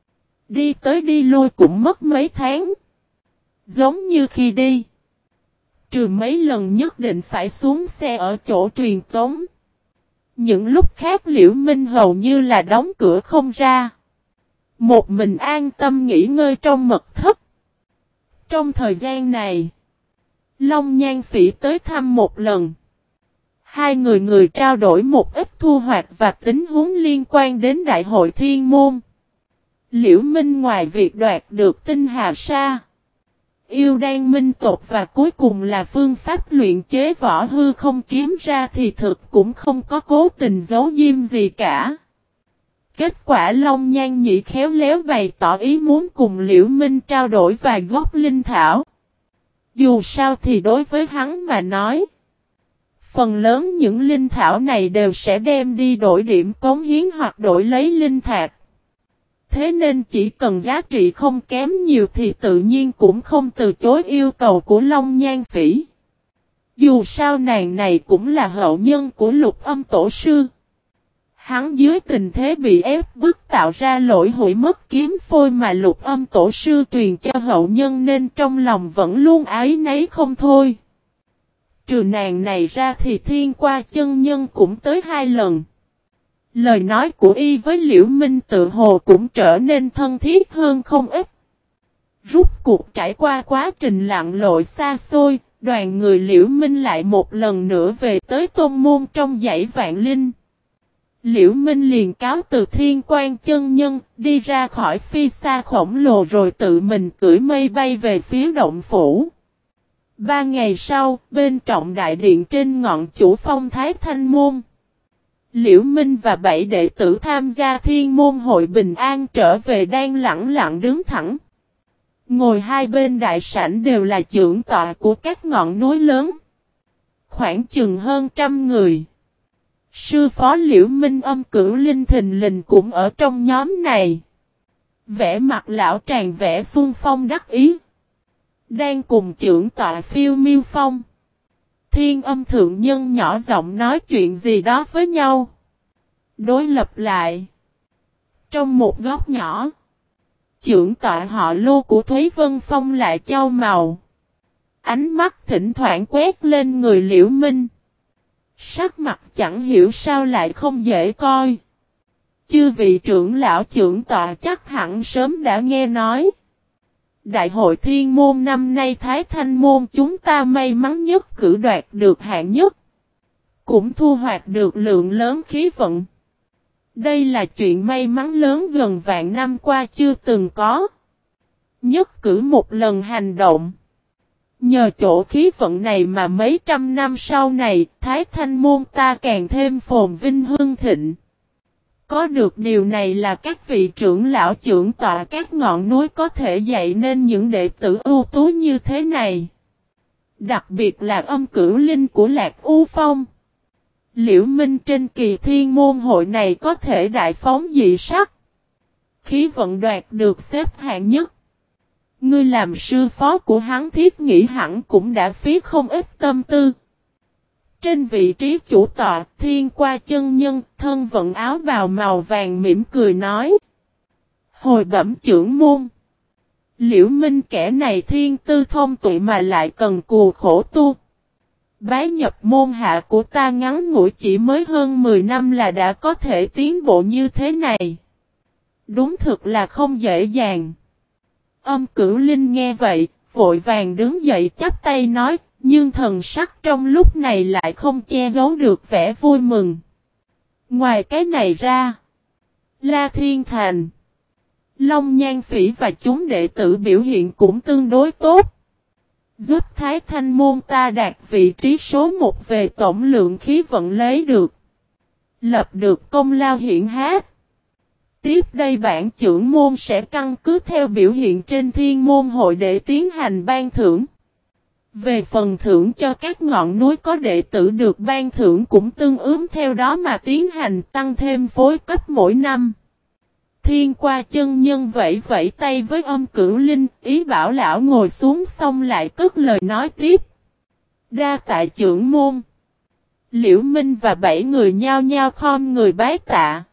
A: Đi tới đi lui cũng mất mấy tháng. Giống như khi đi, trừ mấy lần nhất định phải xuống xe ở chỗ truyền tống, những lúc khác Liễu Minh hầu như là đóng cửa không ra. Một mình an tâm nghỉ ngơi trong mật thất. Trong thời gian này, Long Nhan Phỉ tới thăm một lần. Hai người trao đổi một ít thu hoạch và tình huống liên quan đến Đại hội Thiên Môn. Liễu Minh ngoài việc đoạt được tinh hà sa, yêu đan minh tộc và cuối cùng là phương pháp luyện chế võ hư không kiếm ra thì thực cũng không có cố tình giấu giếm gì cả. Kết quả Long Nhan Nhị khéo léo bày tỏ ý muốn cùng Liễu Minh trao đổi vài gốc linh thảo. Dù sao thì đối với hắn mà nói, phần lớn những linh thảo này đều sẽ đem đi đổi điểm cống hiến hoặc đổi lấy linh thạch. Thế nên chỉ cần giá trị không kém nhiều thì tự nhiên cũng không từ chối yêu cầu của Long Nhan Phỉ. Dù sao nàng này cũng là hậu nhân của Lục Âm Tổ Sư. Hắn dưới tình thế bị ép bức tạo ra lỗi hủy mất kiếm phôi mà Lục Âm Tổ Sư truyền cho hậu nhân, nên trong lòng vẫn luôn ái nấy không thôi. Trừ nàng này ra thì Thiên Qua chân nhân cũng tới 2 lần. Lời nói của y với Liễu Minh tự hồ cũng trở nên thân thiết hơn không ít. Rút cuộc trải qua quá trình lặn lội xa xôi, đoàn người Liễu Minh lại một lần nữa về tới tôn môn trong dãy Vạn Linh. Liễu Minh liền cáo từ Thiên Quan chân nhân, đi ra khỏi phi xa khổng lồ rồi tự mình cưỡi mây bay về phía động phủ. 3 ngày sau, bên trọng đại điện trên ngọn chủ phong Thái Thanh Môn, Liễu Minh và 7 đệ tử tham gia Thiên Môn hội bình an trở về đang lẳng lặng đứng thẳng. Ngồi hai bên đại sảnh đều là trưởng tọa của các ngọn núi lớn. Khoảng chừng hơn 100 người. Sư phó Liễu Minh Âm Cửu Linh thình lình cũng ở trong nhóm này. Vẻ mặt lão tràn vẻ xuân phong đắc ý. Đang cùng trưởng tọa Phiêu Miêu Phong, Thiên Âm thượng nhân nhỏ giọng nói chuyện gì đó với nhau. Đối lập lại, trong một góc nhỏ, trưởng tọa họ Lô của Thúy Vân Phong lại chau màu. Ánh mắt thỉnh thoảng quét lên người Liễu Minh. Sắc mặt chẳng hiểu sao lại không dễ coi. Chư vị trưởng lão trưởng tọa chắc hẳn sớm đã nghe nói. Đại hội thiên môn năm nay Thái Thanh môn chúng ta may mắn nhất cử đoạt được hạng nhất. Cũng thu hoạch được lượng lớn khí vận. Đây là chuyện may mắn lớn gần vạn năm qua chưa từng có. Nhất cử một lần hành động. Nhờ chỗ khí vận này mà mấy trăm năm sau này, Thái Thanh môn ta càng thêm phồn vinh hưng thịnh. Có được điều này là các vị trưởng lão trưởng tọa các ngọn núi có thể dạy nên những đệ tử ưu tú như thế này. Đặc biệt là âm cửu linh của Lạc U Phong. Liễu Minh trên kỳ thiên môn hội này có thể đại phóng dị sắc. Khí vận đoạt được xếp hạng nhất. Ngươi làm sư phó của hắn thiết nghĩ hẳn cũng đã phí không ít tâm tư. Trên vị trí chủ tọa, Thiên Qua chân nhân, thân vận áo bào màu vàng mỉm cười nói. Hồi bẩm trưởng môn. Liễu Minh kẻ này thiên tư thông tuệ mà lại cần cù khổ tu. Bái nhập môn hạ của ta ngắn ngủi chỉ mới hơn 10 năm là đã có thể tiến bộ như thế này. Đúng thực là không dễ dàng. Âm Cửu Linh nghe vậy, vội vàng đứng dậy chắp tay nói, nhưng thần sắc trong lúc này lại không che giấu được vẻ vui mừng. Ngoài cái này ra, La Thiên Thành, Long Nhan Phỉ và chúng đệ tử biểu hiện cũng tương đối tốt. Giúp Thái Thanh môn ta đạt vị trí số 1 về tổng lượng khí vận lấy được. Lập được công lao hiển hách. Tiếp đây bản trưởng môn sẽ căn cứ theo biểu hiện trên thiên môn hội để tiến hành ban thưởng. Về phần thưởng cho các ngọn núi có đệ tử được ban thưởng cũng tương ứng theo đó mà tiến hành tăng thêm phối cấp mỗi năm. Thiên Qua chân nhân vẫy vẫy tay với Âm Cửu Linh, ý bảo lão ngồi xuống xong lại cất lời nói tiếp. Đa tạ trưởng môn. Liễu Minh và 7 người nhao nhao khom người bái tạ.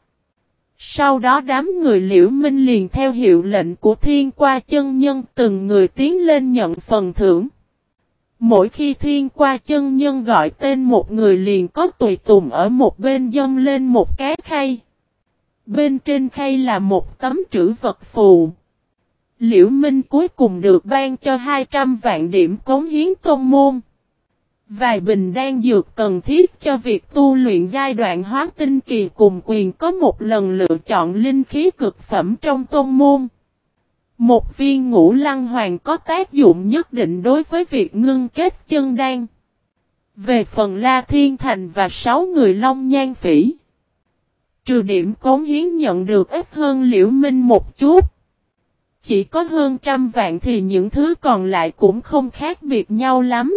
A: Sau đó đám người Liễu Minh liền theo hiệu lệnh của Thiên Qua chân nhân từng người tiến lên nhận phần thưởng. Mỗi khi Thiên Qua chân nhân gọi tên một người liền có tùy tùng ở một bên dâng lên một cái khay. Bên trên khay là một tấm trữ vật phù. Liễu Minh cuối cùng được ban cho 200 vạn điểm cống hiến tôn môn. Vài bình đan dược cần thiết cho việc tu luyện giai đoạn hóa tinh kỳ cùng quyền có một lần lựa chọn linh khí cực phẩm trong tôn môn. Một viên ngũ lăng hoàng có tác dụng nhất định đối với việc ngưng kết chân đan. Về phần La Thiên Thành và 6 người Long Nhan Phỉ, trừ điểm cống hiến nhận được ít hơn Liễu Minh một chút. Chỉ có hơn 100 vạn thì những thứ còn lại cũng không khác biệt nhau lắm.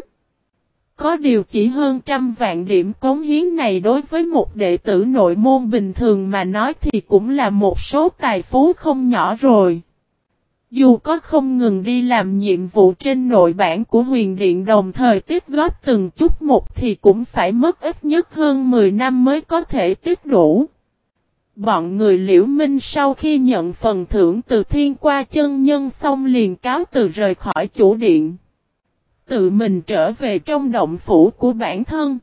A: Có điều chỉ hơn 100 vạn điểm cống hiến này đối với một đệ tử nội môn bình thường mà nói thì cũng là một số tài phú không nhỏ rồi. Dù có không ngừng đi làm nhiệm vụ trên nội bản của huyền điện đồng thời tích góp từng chút một thì cũng phải mất ít nhất hơn 10 năm mới có thể tích đủ. Bọn người Liễu Minh sau khi nhận phần thưởng từ Thiên Qua chân nhân xong liền cáo từ rời khỏi chủ điện. Tự mình trở về trong động phủ của bản thân.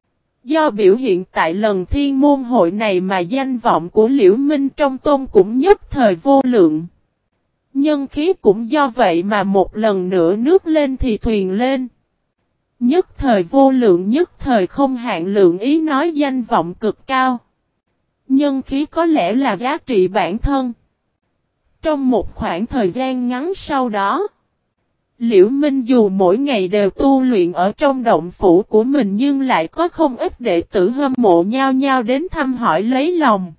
A: Do biểu hiện tại lần thiên môn hội này mà danh vọng của Liễu Minh trong tôn cũng nhất thời vô lượng. Nhân khí cũng do vậy mà một lần nữa nước lên thì thuyền lên. Nhất thời vô lượng nhất thời không hạn lượng ý nói danh vọng cực cao. Nhân khí có lẽ là giá trị bản thân. Trong một khoảng thời gian ngắn sau đó, Liễu Minh dù mỗi ngày đều tu luyện ở trong động phủ của mình nhưng lại có không ít đệ tử hâm mộ nhau nhau đến thăm hỏi lấy lòng.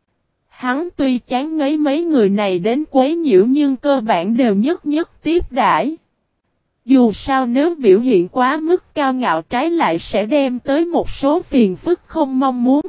A: Hắn tuy chán ngấy mấy người này đến quấy nhiễu nhưng cơ bản đều nhất nhất tiếp đãi. Dù sao nếu biểu hiện quá mức cao ngạo trái lại sẽ đem tới một số phiền phức không mong muốn.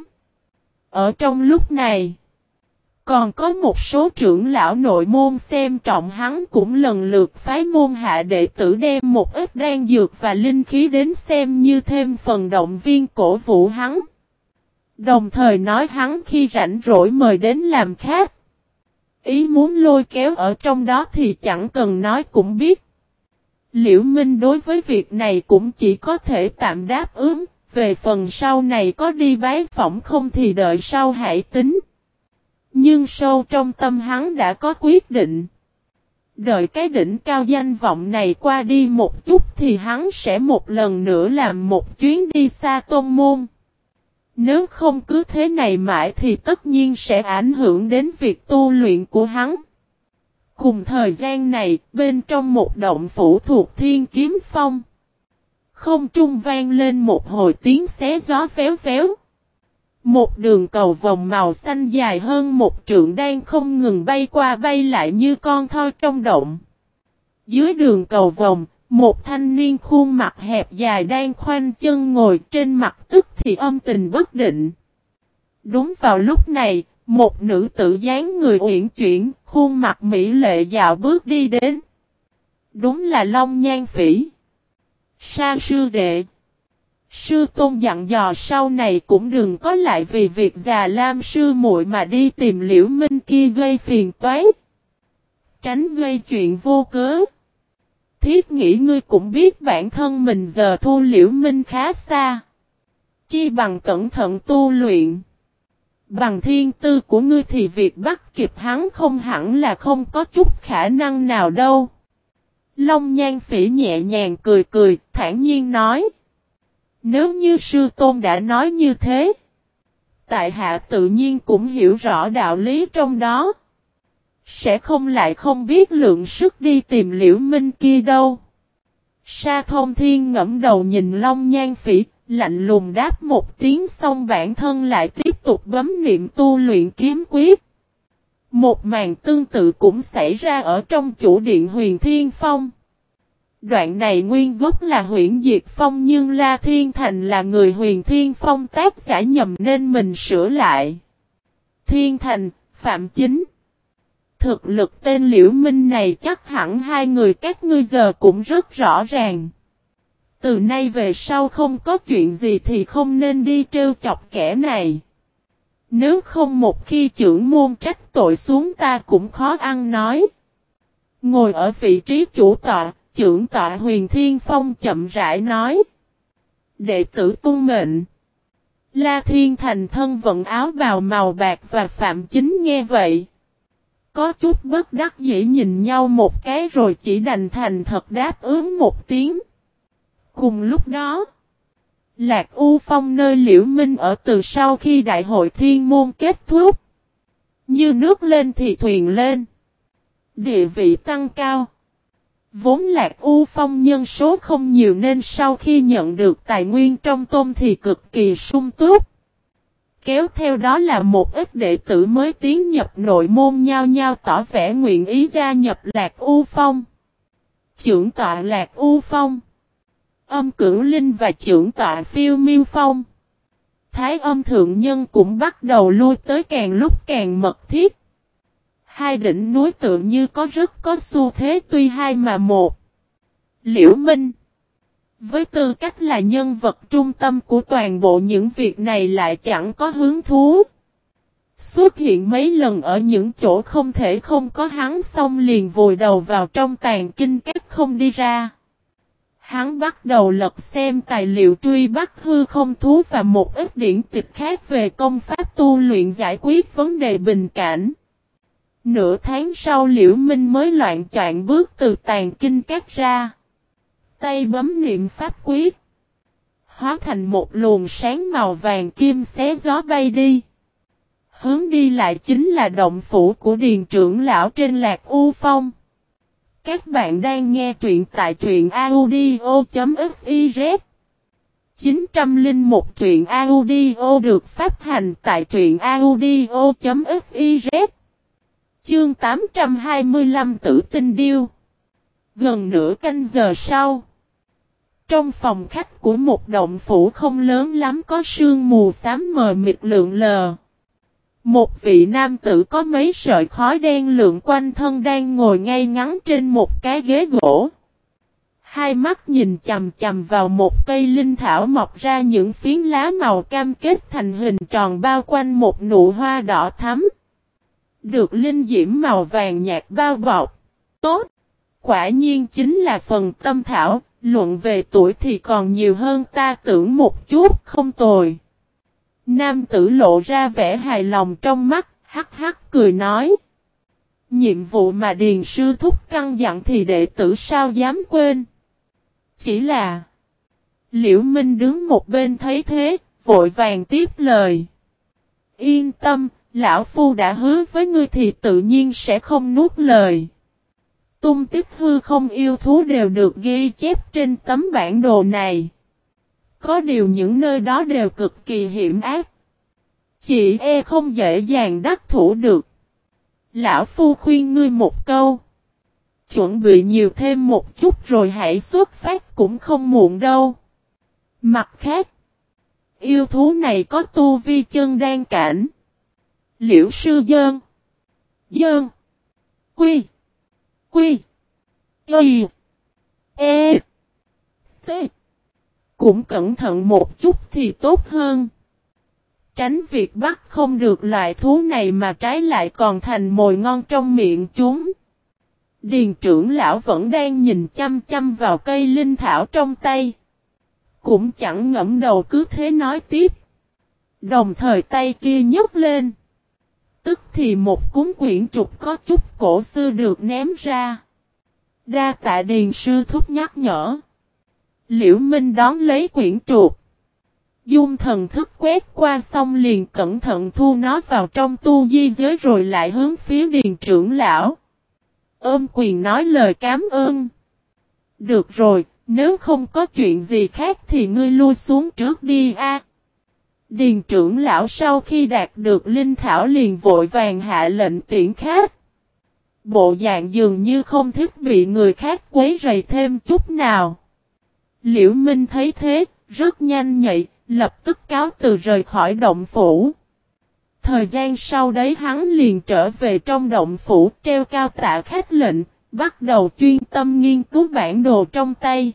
A: Ở trong lúc này, còn có một số trưởng lão nội môn xem trọng hắn cũng lần lượt phái môn hạ đệ tử đem một ít đan dược và linh khí đến xem như thêm phần động viên cổ vũ hắn. Đồng thời nói hắn khi rảnh rỗi mời đến làm khách. Ý muốn lôi kéo ở trong đó thì chẳng cần nói cũng biết. Liễu Minh đối với việc này cũng chỉ có thể tạm đáp ứng, về phần sau này có đi bái phỏng không thì đợi sau hãy tính. Nhưng sâu trong tâm hắn đã có quyết định. Đợi cái đỉnh cao danh vọng này qua đi một chút thì hắn sẽ một lần nữa làm một chuyến đi xa tôn môn. Nếu không cứ thế này mãi thì tất nhiên sẽ ảnh hưởng đến việc tu luyện của hắn. Cùng thời gian này, bên trong một động phủ thuộc Thiên Kiếm Phong, không trung vang lên một hồi tiếng xé gió véo véo. Một đường cầu vòng màu xanh dài hơn một trượng đang không ngừng bay qua bay lại như con thoi trong động. Dưới đường cầu vòng, một thanh niên khuôn mặt hẹp dài đang khoanh chân ngồi trên mặt tức thì âm tình bất định. Đúng vào lúc này, một nữ tử dáng người uyển chuyển, khuôn mặt mỹ lệ dạo bước đi đến. Đúng là Long Nhan Phỉ. Sa sư đệ. Sư tôn dặn dò sau này cũng đừng có lại vì việc già lam sư muội mà đi tìm Liễu Minh kia gây phiền toái. Tránh gây chuyện vô cớ. Thiết nghĩ ngươi cũng biết bản thân mình giờ thu Liễu Minh khá xa. Chi bằng cẩn thận tu luyện. Bằng thiên tư của ngươi thì việc bắt kịp hắn không hẳn là không có chút khả năng nào đâu. Long Nhan Phỉ nhẹ nhàng cười cười, thản nhiên nói. Nếu như sư tôn đã nói như thế, tại hạ tự nhiên cũng hiểu rõ đạo lý trong đó. Sẽ không lại không biết lượng sức đi tìm Liễu Minh kia đâu. Sa Thông Thiên ngẫm đầu nhìn Long Nhan Phỉ, lạnh lùng đáp một tiếng xong bản thân lại tiếp tục bấm niệm tu luyện kiếm quyết. Một màn tương tự cũng xảy ra ở trong chủ điện Huyền Thiên Phong. Đoạn này nguyên gốc là Huyễn Diệt Phong nhưng La Thiên Thành là người Huyền Thiên Phong tác giả nhầm nên mình sửa lại. Thiên Thành, Phạm Chính. Thực lực tên Liễu Minh này chắc hẳn hai người các ngươi giờ cũng rất rõ ràng. Từ nay về sau không có chuyện gì thì không nên đi trêu chọc kẻ này. Nếu không một khi trưởng môn trách tội xuống ta cũng khó ăn nói. Ngồi ở vị trí chủ tọa, trưởng tọa Huyền Thiên Phong chậm rãi nói. Đệ tử tuân mệnh. La Thiên Thành thân vận áo bào màu bạc và Phạm Chính nghe vậy. Có chút bất đắc dĩ nhìn nhau một cái rồi chỉ đành thành thật đáp ứng một tiếng. Cùng lúc đó, Lạc U Phong nơi Liễu Minh ở từ sau khi đại hội thiên môn kết thúc. Như nước lên thì thuyền lên. Địa vị tăng cao. Vốn Lạc U Phong nhân số không nhiều nên sau khi nhận được tài nguyên trong tôn thì cực kỳ sung túc. Kéo theo đó là một ít đệ tử mới tiến nhập nội môn nhao nhao tỏ vẻ nguyện ý gia nhập Lạc U Phong. Trưởng tọa Lạc U Phong, Âm Cửu Linh và trưởng tọa Phiêu Miêu Phong, Thái Âm Thượng Nhân cũng bắt đầu lui tới càng lúc càng mật thiết. Hai đỉnh núi tự như rất có xu thế tuy hai mà một. Liễu Minh, với tư cách là nhân vật trung tâm của toàn bộ những việc này lại chẳng có hứng thú. Xuất hiện mấy lần ở những chỗ không thể không có hắn xong liền vùi đầu vào trong tàn kinh các không đi ra. Hắn bắt đầu lật xem tài liệu truy bắt hư không thú và một ít điển tịch khác về công pháp tu luyện giải quyết vấn đề bình cảnh. Nửa tháng sau Liễu Minh mới loạn choạng bước từ tàn kinh các ra. Tay bấm niệm pháp quyết. Hóa thành một luồng sáng màu vàng kim xé gió bay đi. Hướng đi lại chính là động phủ của Điền trưởng lão trên Lạc U Phong. Các bạn đang nghe truyện tại truyện audio.fiz 901 truyện audio được phát hành tại truyện audio.fiz. Chương 825 Tử Tinh Điêu. Gần nửa canh giờ sau, trong phòng khách của một động phủ không lớn lắm có sương mù xám mờ mịt lượn lờ. Một vị nam tử có mấy sợi khói đen lượn quanh thân đang ngồi ngay ngắn trên một cái ghế gỗ. Hai mắt nhìn chằm chằm vào một cây linh thảo mọc ra những phiến lá màu cam kết thành hình tròn bao quanh một nụ hoa đỏ thắm. Được linh diễm màu vàng nhạt bao bọc. Tốt! Quả nhiên chính là phần tâm thảo, luận về tuổi thì còn nhiều hơn ta tưởng một chút, không tồi. Nam tử lộ ra vẻ hài lòng trong mắt, hắc hắc cười nói. Nhiệm vụ mà Điền sư thúc căn dặn thì đệ tử sao dám quên. Chỉ là Liễu Minh đứng một bên thấy thế, vội vàng tiếp lời. Yên tâm, lão phu đã hứa với ngươi thì tự nhiên sẽ không nuốt lời. Tung tích hư không yêu thú đều được ghi chép trên tấm bản đồ này. Có điều những nơi đó đều cực kỳ hiểm ác. Chỉ e không dễ dàng đắc thủ được. Lão phu khuyên ngươi một câu. Chuẩn bị nhiều thêm một chút rồi hãy xuất phát cũng không muộn đâu. Mặt khác, yêu thú này có tu vi chân đan cảnh. Liễu sư dơn. Dơn. Quy. Quy. Y. E. T. Cũng cẩn thận một chút thì tốt hơn. Tránh việc bắt không được loại thú này mà trái lại còn thành mồi ngon trong miệng chúng. Điền trưởng lão vẫn đang nhìn chăm chăm vào cây linh thảo trong tay. Cũng chẳng ngẫm đầu cứ thế nói tiếp. Đồng thời tay kia nhấc lên. Tức thì một cuốn quyển trục có chút cổ xưa được ném ra. Đa tạ Điền sư thúc nhắc nhở. Liễu Minh đón lấy quyển trục. Dung thần thức quét qua xong liền cẩn thận thu nó vào trong tu di giới rồi lại hướng phía Điền trưởng lão. Ôm quyền nói lời cảm ơn. Được rồi, nếu không có chuyện gì khác thì ngươi lui xuống trước đi a. Điền trưởng lão sau khi đạt được linh thảo liền vội vàng hạ lệnh tiễn khách. Bộ dạng dường như không thích bị người khác quấy rầy thêm chút nào. Liễu Minh thấy thế, rất nhanh nhạy, lập tức cáo từ rời khỏi động phủ. Thời gian sau đấy hắn liền trở về trong động phủ treo cao tạ khách lệnh, bắt đầu chuyên tâm nghiên cứu bản đồ trong tay.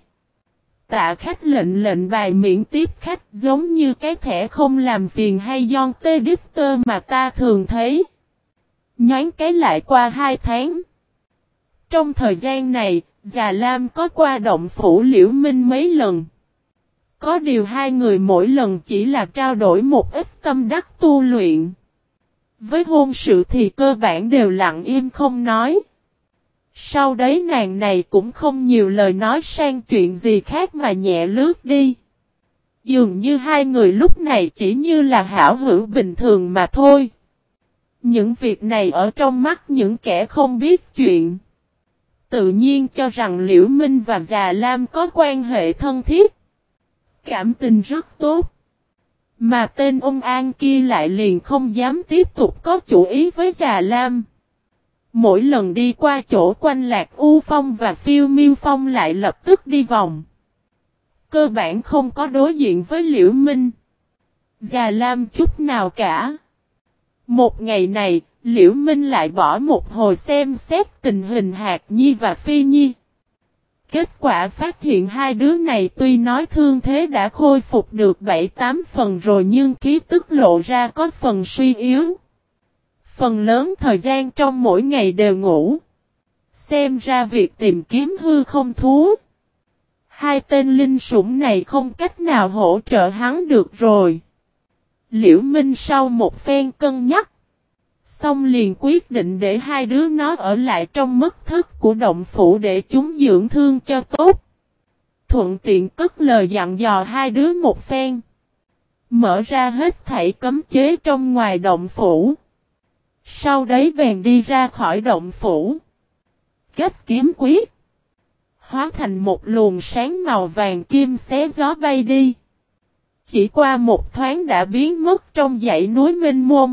A: Tạ khách lệnh bài miễn tiếp khách giống như cái thẻ không làm phiền hay John T. Dictor mà ta thường thấy. Nhoáng cái lại qua 2 tháng. Trong thời gian này, Già Lam có qua động phủ Liễu Minh mấy lần. Có điều hai người mỗi lần chỉ là trao đổi một ít tâm đắc tu luyện. Với hôn sự thì cơ bản đều lặng im không nói. Sau đấy nàng này cũng không nhiều lời nói sang chuyện gì khác mà nhẹ lướt đi. Dường như hai người lúc này chỉ như là hảo hữu bình thường mà thôi. Những việc này ở trong mắt những kẻ không biết chuyện. Tự nhiên cho rằng Liễu Minh và Già Lam có quan hệ thân thiết. Cảm tình rất tốt. Mà tên ông An kia lại liền không dám tiếp tục có chủ ý với Già Lam. Mỗi lần đi qua chỗ quanh Lạc U Phong và Phiêu Miêu Phong lại lập tức đi vòng. Cơ bản không có đối diện với Liễu Minh. Già Lam chút nào cả. Một ngày này, Liễu Minh lại bỏ một hồi xem xét tình hình Hạt Nhi và Phi Nhi. Kết quả phát hiện hai đứa này tuy nói thương thế đã khôi phục được 7-8 phần rồi nhưng khí tức lộ ra có phần suy yếu. Phần lớn thời gian trong mỗi ngày đều ngủ. Xem ra việc tìm kiếm hư không thú. Hai tên linh sủng này không cách nào hỗ trợ hắn được rồi. Liễu Minh sau một phen cân nhắc. Xong liền quyết định để hai đứa nó ở lại trong mật thất của động phủ để chúng dưỡng thương cho tốt. Thuận tiện cất lời dặn dò hai đứa một phen. Mở ra hết thảy cấm chế trong ngoài động phủ. Sau đấy bèn đi ra khỏi động phủ. Kết kiếm quyết. Hóa thành một luồng sáng màu vàng kim xé gió bay đi. Chỉ qua một thoáng đã biến mất trong dãy núi mênh mông.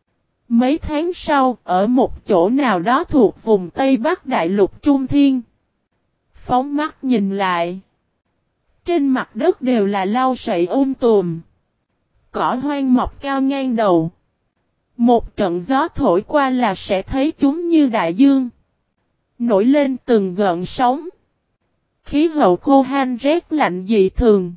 A: Mấy tháng sau, ở một chỗ nào đó thuộc vùng Tây Bắc Đại Lục Trung Thiên. Phóng mắt nhìn lại. Trên mặt đất đều là lau sậy tùm. Cỏ hoang mọc cao ngang đầu. Một trận gió thổi qua là sẽ thấy chúng như đại dương. Nổi lên từng gợn sóng. Khí hậu khô hanh rét lạnh dị thường.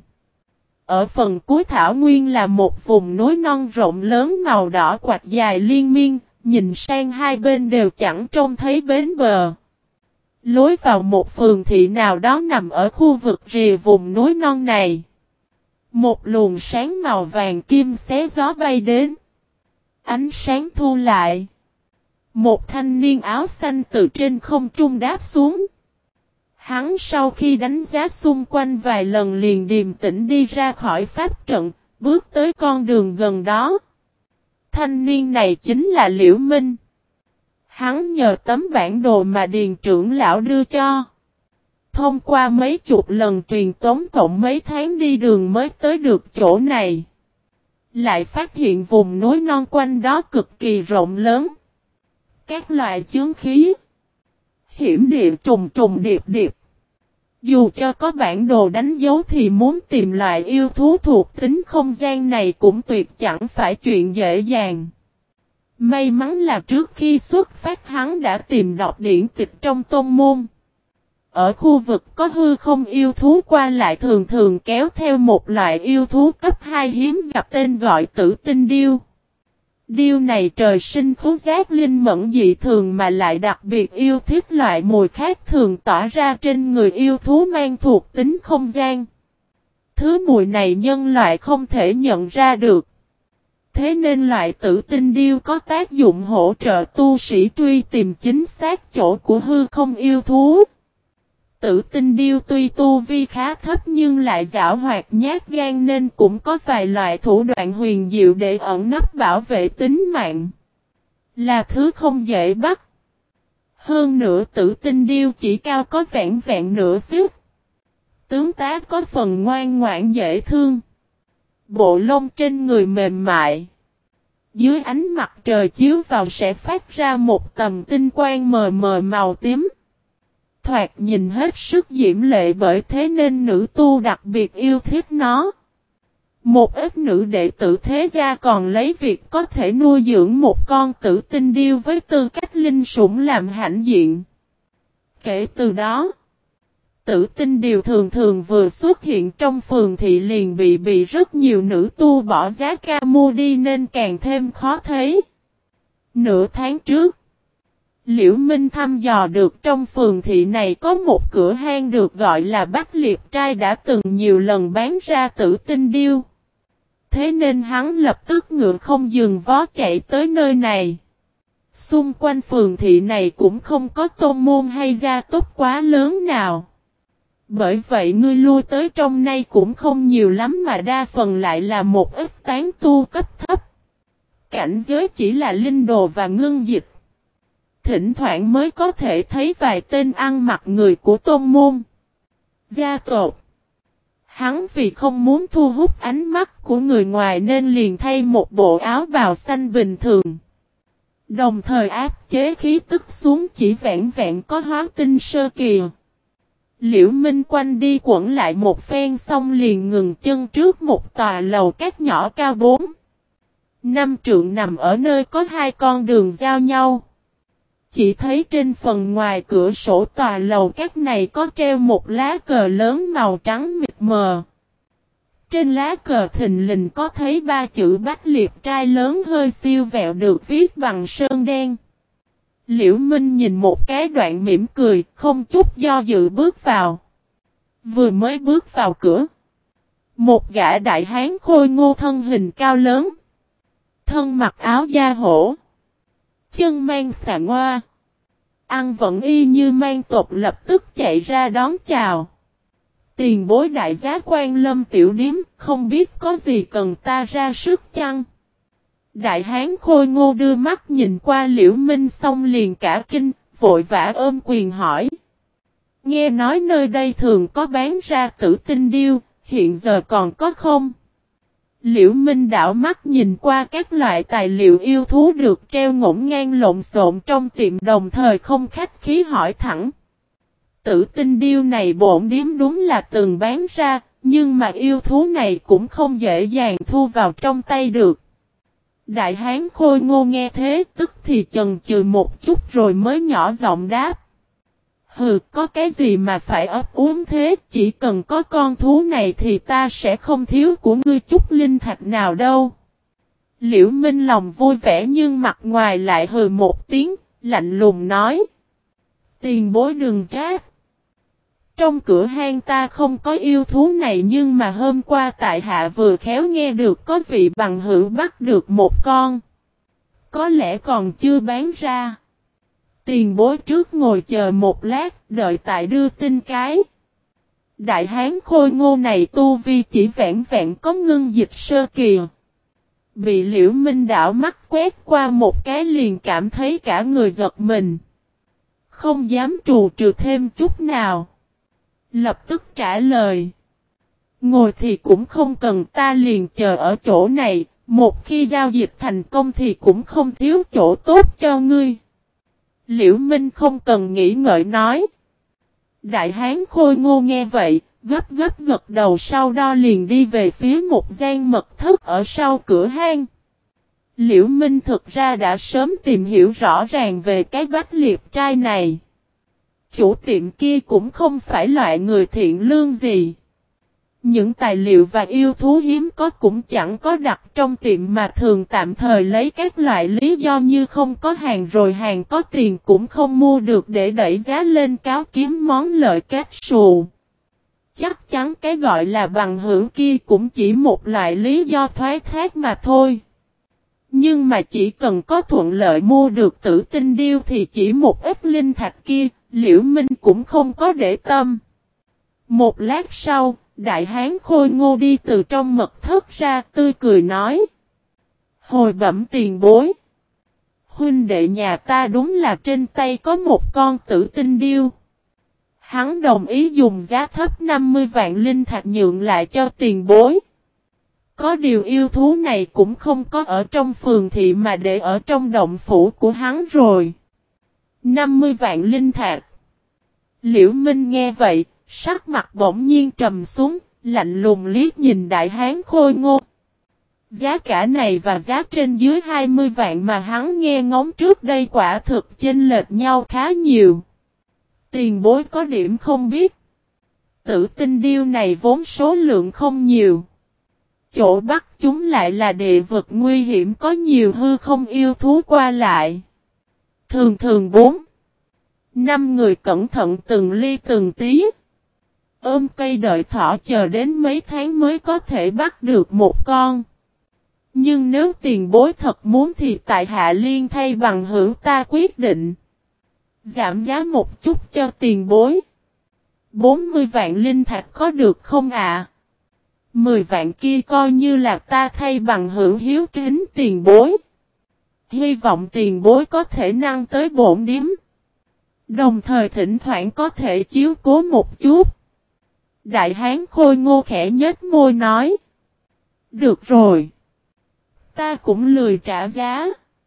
A: Ở phần cuối thảo nguyên là một vùng núi non rộng lớn màu đỏ quạch dài liên miên, nhìn sang hai bên đều chẳng trông thấy bến bờ. Lối vào một phường thị nào đó nằm ở khu vực rìa vùng núi non này. Một luồng sáng màu vàng kim xé gió bay đến. Ánh sáng thu lại. Một thanh niên áo xanh từ trên không trung đáp xuống. Hắn sau khi đánh giá xung quanh vài lần liền điềm tĩnh đi ra khỏi pháp trận, bước tới con đường gần đó. Thanh niên này chính là Liễu Minh. Hắn nhờ tấm bản đồ mà Điền trưởng lão đưa cho. Thông qua mấy chục lần truyền tống cộng mấy tháng đi đường mới tới được chỗ này. Lại phát hiện vùng núi non quanh đó cực kỳ rộng lớn. Các loại chướng khí. Hiểm địa trùng trùng điệp điệp. Dù cho có bản đồ đánh dấu thì muốn tìm loại yêu thú thuộc tính không gian này cũng tuyệt chẳng phải chuyện dễ dàng. May mắn là trước khi xuất phát hắn đã tìm đọc điển tịch trong tôn môn. Ở khu vực có hư không yêu thú qua lại thường thường kéo theo một loại yêu thú cấp 2 hiếm gặp tên gọi Tử Tinh Điêu. Điêu này trời sinh khứu giác linh mẫn dị thường mà lại đặc biệt yêu thích loại mùi khác thường tỏa ra trên người yêu thú mang thuộc tính không gian. Thứ mùi này nhân loại không thể nhận ra được. Thế nên loại Tử Tinh Điêu có tác dụng hỗ trợ tu sĩ truy tìm chính xác chỗ của hư không yêu thú. Tử Tinh Điêu tuy tu vi khá thấp nhưng lại giảo hoạt nhát gan nên cũng có vài loại thủ đoạn huyền diệu để ẩn nấp bảo vệ tính mạng. Là thứ không dễ bắt. Hơn nữa Tử Tinh Điêu chỉ cao có vẻn vẹn nửa xíu. Tướng tá có phần ngoan ngoãn dễ thương. Bộ lông trên người mềm mại. Dưới ánh mặt trời chiếu vào sẽ phát ra một tầm tinh quang mờ mờ màu tím. Thoạt nhìn hết sức diễm lệ bởi thế nên nữ tu đặc biệt yêu thích nó. Một ít nữ đệ tử thế gia còn lấy việc có thể nuôi dưỡng một con Tử Tinh Điêu với tư cách linh sủng làm hãnh diện. Kể từ đó, Tử Tinh Điêu thường thường vừa xuất hiện trong phường thị liền bị rất nhiều nữ tu bỏ giá cao mua đi nên càng thêm khó thấy. Nửa tháng trước, Liễu Minh thăm dò được trong phường thị này có một cửa hang được gọi là Bách Liệt Trai đã từng nhiều lần bán ra Tử Tinh Điêu. Thế nên hắn lập tức ngựa không dừng vó chạy tới nơi này. Xung quanh phường thị này cũng không có tôn môn hay gia tộc quá lớn nào. Bởi vậy ngươi lui tới trong nay cũng không nhiều lắm mà đa phần lại là một ít tán tu cấp thấp. Cảnh giới chỉ là linh đồ và ngưng dịch. Thỉnh thoảng mới có thể thấy vài tên ăn mặc người của tôn môn, gia tộc. Hắn vì không muốn thu hút ánh mắt của người ngoài nên liền thay một bộ áo bào xanh bình thường. Đồng thời áp chế khí tức xuống chỉ vẹn vẹn có hóa tinh sơ kỳ. Liễu Minh quanh đi quẩn lại một phen xong liền ngừng chân trước một tòa lầu các nhỏ cao 4-5 trượng nằm ở nơi có hai con đường giao nhau. Chỉ thấy trên phần ngoài cửa sổ tòa lầu các này có treo một lá cờ lớn màu trắng mịt mờ. Trên lá cờ thình lình có thấy 3 chữ Bách Liệt Trai lớn hơi siêu vẹo được viết bằng sơn đen. Liễu Minh nhìn một cái đoạn mỉm cười, không chút do dự bước vào. Vừa mới bước vào cửa, một gã đại hán khôi ngô thân hình cao lớn, thân mặc áo da hổ, chân mang xà ngoa, ăn vẫn y như mang tộc lập tức chạy ra đón chào. Tiền bối đại giá Quan Lâm tiểu điếm, không biết có gì cần ta ra sức chăng? Đại hán khôi ngô đưa mắt nhìn qua Liễu Minh xong liền cả kinh, vội vã ôm quyền hỏi. Nghe nói nơi đây thường có bán ra Tử Tinh Điêu, hiện giờ còn có không? Liễu Minh đảo mắt nhìn qua các loại tài liệu yêu thú được treo ngổn ngang lộn xộn trong tiệm đồng thời không khách khí hỏi thẳng. Tử Tinh Điêu này bổn điếm đúng là từng bán ra, nhưng mà yêu thú này cũng không dễ dàng thu vào trong tay được. Đại hán khôi ngô nghe thế tức thì chần chừ một chút rồi mới nhỏ giọng đáp. Hừ, có cái gì mà phải ấp úng thế, chỉ cần có con thú này thì ta sẽ không thiếu của ngươi chút linh thạch nào đâu. Liễu Minh lòng vui vẻ nhưng mặt ngoài lại hừ một tiếng, lạnh lùng nói. Tiền bối đừng trách. Trong cửa hang ta không có yêu thú này, nhưng mà hôm qua tại hạ vừa khéo nghe được có vị bằng hữu bắt được một con. Có lẽ còn chưa bán ra. Tiền bối trước ngồi chờ một lát, đợi tại đưa tin cái. Đại hán Khôi Ngô này tu vi chỉ vẹn vẹn có ngưng dịch sơ kỳ. Bị Liễu Minh đảo mắt quét qua một cái liền cảm thấy cả người giật mình. Không dám trù trừ thêm chút nào. Lập tức trả lời. Ngồi thì cũng không cần, ta liền chờ ở chỗ này. Một khi giao dịch thành công thì cũng không thiếu chỗ tốt cho ngươi. Liễu Minh không cần nghĩ ngợi nói. Đại hán Khôi Ngô nghe vậy, gấp gật đầu, sau đó liền đi về phía một gian mật thất ở sau cửa hang. Liễu Minh thực ra đã sớm tìm hiểu rõ ràng về cái Bách Liệp trai này. Chủ tiệm kia cũng không phải loại người thiện lương gì. Những tài liệu và yêu thú hiếm có cũng chẳng có đặt trong tiệm, mà thường tạm thời lấy các loại lý do như không có hàng rồi hàng có tiền cũng không mua được để đẩy giá lên cao kiếm món lợi kết xù. Chắc chắn cái gọi là bằng hữu kia cũng chỉ một loại lý do thoái thác mà thôi. Nhưng mà chỉ cần có thuận lợi mua được Tử Tinh Điêu thì chỉ một ít linh thạch kia, Liễu Minh cũng không có để tâm. Một lát sau, đại hán Khôi Ngô đi từ trong mật thất ra, tươi cười nói. Hồi bẩm tiền bối. Huynh đệ nhà ta đúng là trên tay có một con Tử Tinh Điêu. Hắn đồng ý dùng giá thấp 50 vạn linh thạch nhượng lại cho tiền bối. Có điều yêu thú này cũng không có ở trong phường thị mà để ở trong động phủ của hắn rồi. 50 vạn linh thạch. Liễu Minh nghe vậy, sắc mặt bỗng nhiên trầm xuống, lạnh lùng liếc nhìn đại hán Khôi Ngô. Giá cả này và giá trên dưới 20 vạn mà hắn nghe ngóng trước đây quả thực chênh lệch nhau khá nhiều. Tiền bối có điểm không biết. Tử Tinh Điêu này vốn số lượng không nhiều. Chỗ bắt chúng lại là địa vực nguy hiểm, có nhiều hư không yêu thú qua lại. Thường 4-5 người cẩn thận từng ly từng tí. Ôm cây đợi thỏ chờ đến mấy tháng mới có thể bắt được một con. Nhưng nếu tiền bối thật muốn thì tại hạ liên thay bằng hữu ta quyết định. Giảm giá một chút cho tiền bối. 40 vạn linh thạch có được không ạ? 10 vạn kia coi như là ta thay bằng hữu hiếu kính tiền bối. Hy vọng tiền bối có thể năng tới bổn điếm. Đồng thời thỉnh thoảng có thể chiếu cố một chút. Đại hán Khôi Ngô khẽ nhếch môi nói. Được rồi. Ta cũng lười trả giá.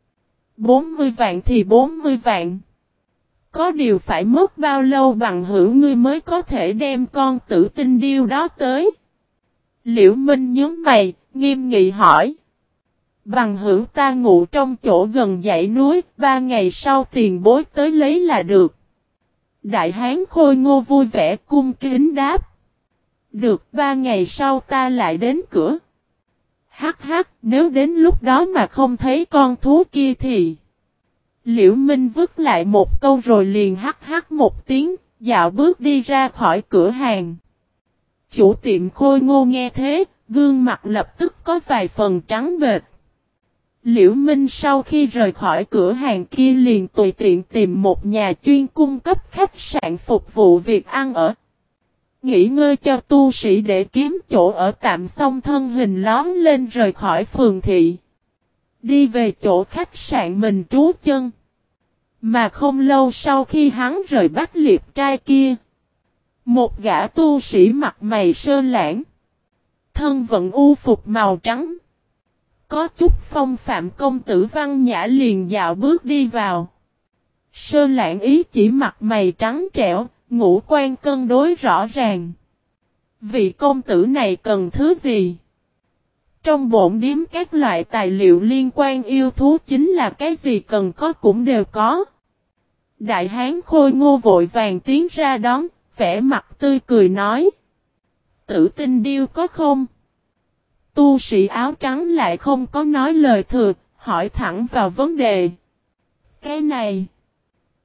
A: 40 vạn thì 40 vạn. Có điều phải mất bao lâu bằng hữu ngươi mới có thể đem con Tử Tinh Điêu đó tới? Liễu Minh nhướng mày, nghiêm nghị hỏi. Bằng hữu ta ngủ trong chỗ gần dãy núi, 3 ngày sau tiền bối tới lấy là được. Đại hán Khôi Ngô vui vẻ cung kính đáp. Được, 3 ngày sau ta lại đến cửa. Hắc, nếu đến lúc đó mà không thấy con thú kia thì... Liễu Minh vứt lại một câu rồi liền hắc một tiếng, dạo bước đi ra khỏi cửa hàng. Chủ tiệm Khôi Ngô nghe thế, gương mặt lập tức có vài phần trắng bệch. Liễu Minh sau khi rời khỏi cửa hàng kia liền tùy tiện tìm một nhà chuyên cung cấp khách sạn phục vụ việc ăn ở. Nghỉ ngơi cho tu sĩ để kiếm chỗ ở tạm, xong thân hình lóm lên rời khỏi phường thị. Đi về chỗ khách sạn mình trú chân. Mà không lâu sau khi hắn rời Bách Liệp trai kia, một gã tu sĩ mặt mày sơn lãng, thân vận u phục màu trắng, có chút phong phạm công tử văn nhã liền dạo bước đi vào. Sơn lãng ý chỉ mặt mày trắng trẻo, ngũ quan cân đối rõ ràng. Vị công tử này cần thứ gì? Trong bổn điếm các loại tài liệu liên quan yêu thú chính là cái gì cần có cũng đều có. Đại hán Khôi Ngô vội vàng tiến ra đón, vẻ mặt tươi cười nói. Tử Tinh Điêu có không? Tu sĩ áo trắng lại không có nói lời thừa, hỏi thẳng vào vấn đề. Cái này,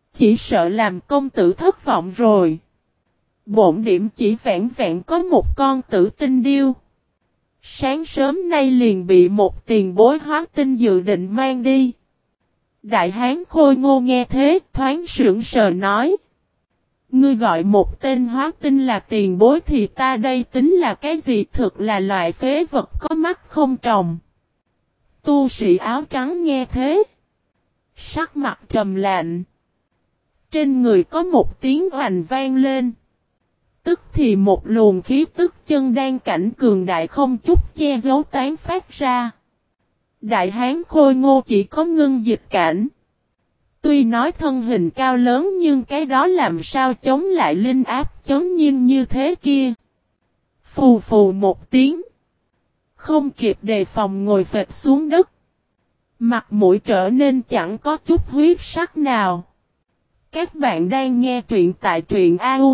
A: Chỉ sợ làm công tử thất vọng rồi. Bổn điểm chỉ vẹn vẹn có một con tử tinh điêu. Sáng sớm nay liền bị một tiền bối hóa tinh dự định mang đi. Đại hán Khôi Ngô nghe thế thoáng sững sờ nói. Ngươi gọi một tên hóa tinh là tiền bối thì ta đây tính là cái gì, thực là loại phế vật có mắt không tròng. Tu sĩ áo trắng nghe thế. Sắc mặt trầm lạnh. Trên người có một tiếng oành vang lên. Tức thì một luồng khí tức chân đan cảnh cường đại không chút che giấu tán phát ra. Đại hán Khôi Ngô chỉ có ngưng dịch cảnh. Tuy nói thân hình cao lớn nhưng cái đó làm sao chống lại linh áp chấn nhiên như thế kia. Phù phù một tiếng. Không kịp đề phòng ngồi phịch xuống đất. Mặt mũi trở nên chẳng có chút huyết sắc nào. Các bạn đang nghe truyện tại truyện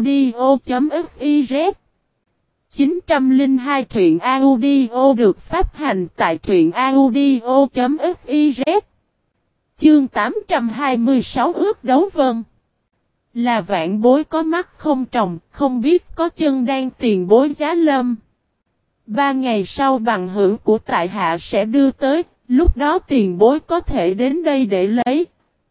A: audio.fiz 902 truyện audio được phát hành tại truyện audio.fiz Chương 826 ước đấu vân. Là vạn bối có mắt không tròng, không biết có chân đang tiền bối giá lâm. 3 ngày sau bằng hữu của tại hạ sẽ đưa tới, lúc đó tiền bối có thể đến đây để lấy.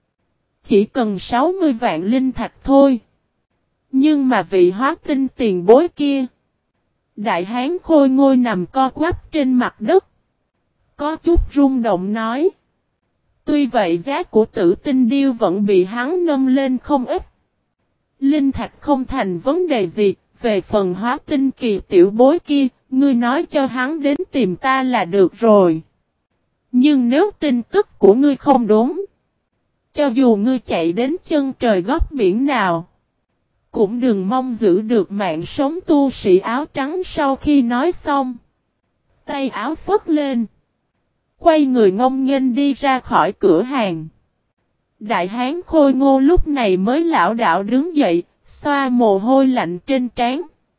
A: Chỉ cần 60 vạn linh thạch thôi. Nhưng mà vị hóa tinh tiền bối kia. Đại hán Khôi Ngô nằm co quắp trên mặt đất. Có chút rung động nói. Tuy vậy giá của tử tinh điêu vẫn bị hắn nâng lên không ít. Linh thạch không thành vấn đề gì. Về phần hóa tinh kỳ tiểu bối kia, ngươi nói cho hắn đến tìm ta là được rồi. Nhưng nếu tin tức của ngươi không đúng, cho dù ngươi chạy đến chân trời góc biển nào, cũng đừng mong giữ được mạng sống. Tu sĩ áo trắng sau khi nói xong, tay áo phất lên, quay người ngông nghênh đi ra khỏi cửa hàng. Đại hán Khôi Ngô lúc này mới lảo đảo đứng dậy, xoa mồ hôi lạnh trên trán.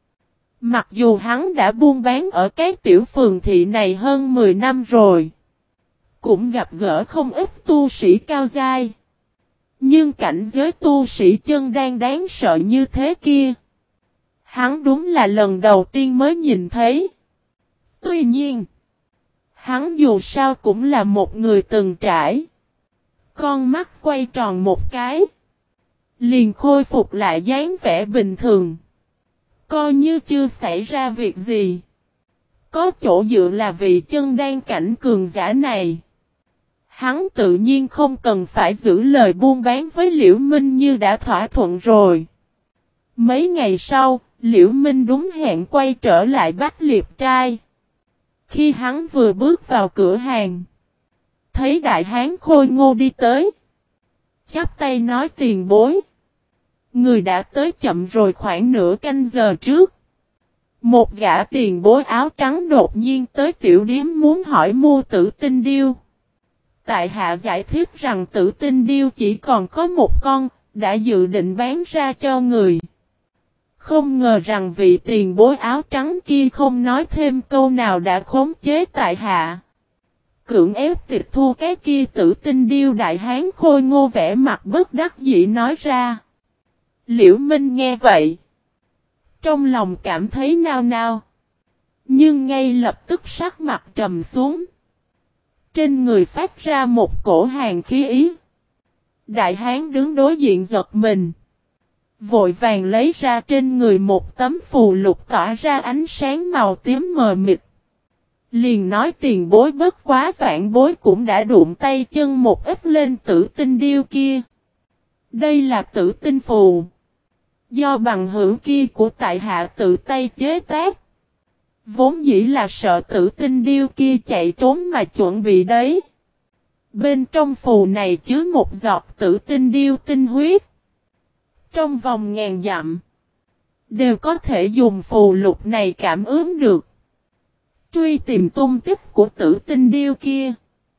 A: Mặc dù hắn đã buôn bán ở cái tiểu phường thị này hơn 10 năm rồi, cũng gặp gỡ không ít tu sĩ cao giai. Nhưng cảnh giới tu sĩ chân đang đáng sợ như thế kia, hắn đúng là lần đầu tiên mới nhìn thấy. Tuy nhiên, hắn dù sao cũng là một người từng trải. Con mắt quay tròn một cái, liền khôi phục lại dáng vẻ bình thường. Coi như chưa xảy ra việc gì. Có chỗ dựa là vị chân đan cảnh cường giả này. Hắn tự nhiên không cần phải giữ lời buôn bán với Liễu Minh như đã thỏa thuận rồi. Mấy ngày sau, Liễu Minh đúng hẹn quay trở lại Bách Liệp Trai. Khi hắn vừa bước vào cửa hàng, thấy đại hán Khôi Ngô đi tới, chắp tay nói tiền bối. Người đã tới chậm rồi khoảng nửa canh giờ trước. Một gã tiền bối áo trắng đột nhiên tới tiểu điếm muốn hỏi mua tử tinh điêu. Tại hạ giải thích rằng tử tinh điêu chỉ còn có một con, đã dự định bán ra cho người. Không ngờ rằng vị tiền bối áo trắng kia không nói thêm câu nào đã khống chế tại hạ. Cưỡng ép tịch thu cái kia tử tinh điêu. Đại hán Khôi Ngô vẻ mặt bất đắc dĩ nói ra. Liễu Minh nghe vậy, trong lòng cảm thấy nao nao, nhưng ngay lập tức sắc mặt trầm xuống. Trên người phát ra một cổ hàn khí ý. Đại hán đứng đối diện giật mình, vội vàng lấy ra trên người một tấm phù lục tỏa ra ánh sáng màu tím mờ mịt. Liền nói tiền bối bất quá vạn bối cũng đã đụng tay chân một ít lên tử tinh điêu kia. Đây là tử tinh phù, do bằng hữu kia của tại hạ tự tay chế tác. Vốn dĩ là sợ tử tinh điêu kia chạy trốn mà chuẩn bị đấy. Bên trong phù này chứa một giọt tử tinh điêu tinh huyết. Trong vòng ngàn dặm, đều có thể dùng phù lục này cảm ứng được. Truy tìm tung tích của tử tinh điêu kia.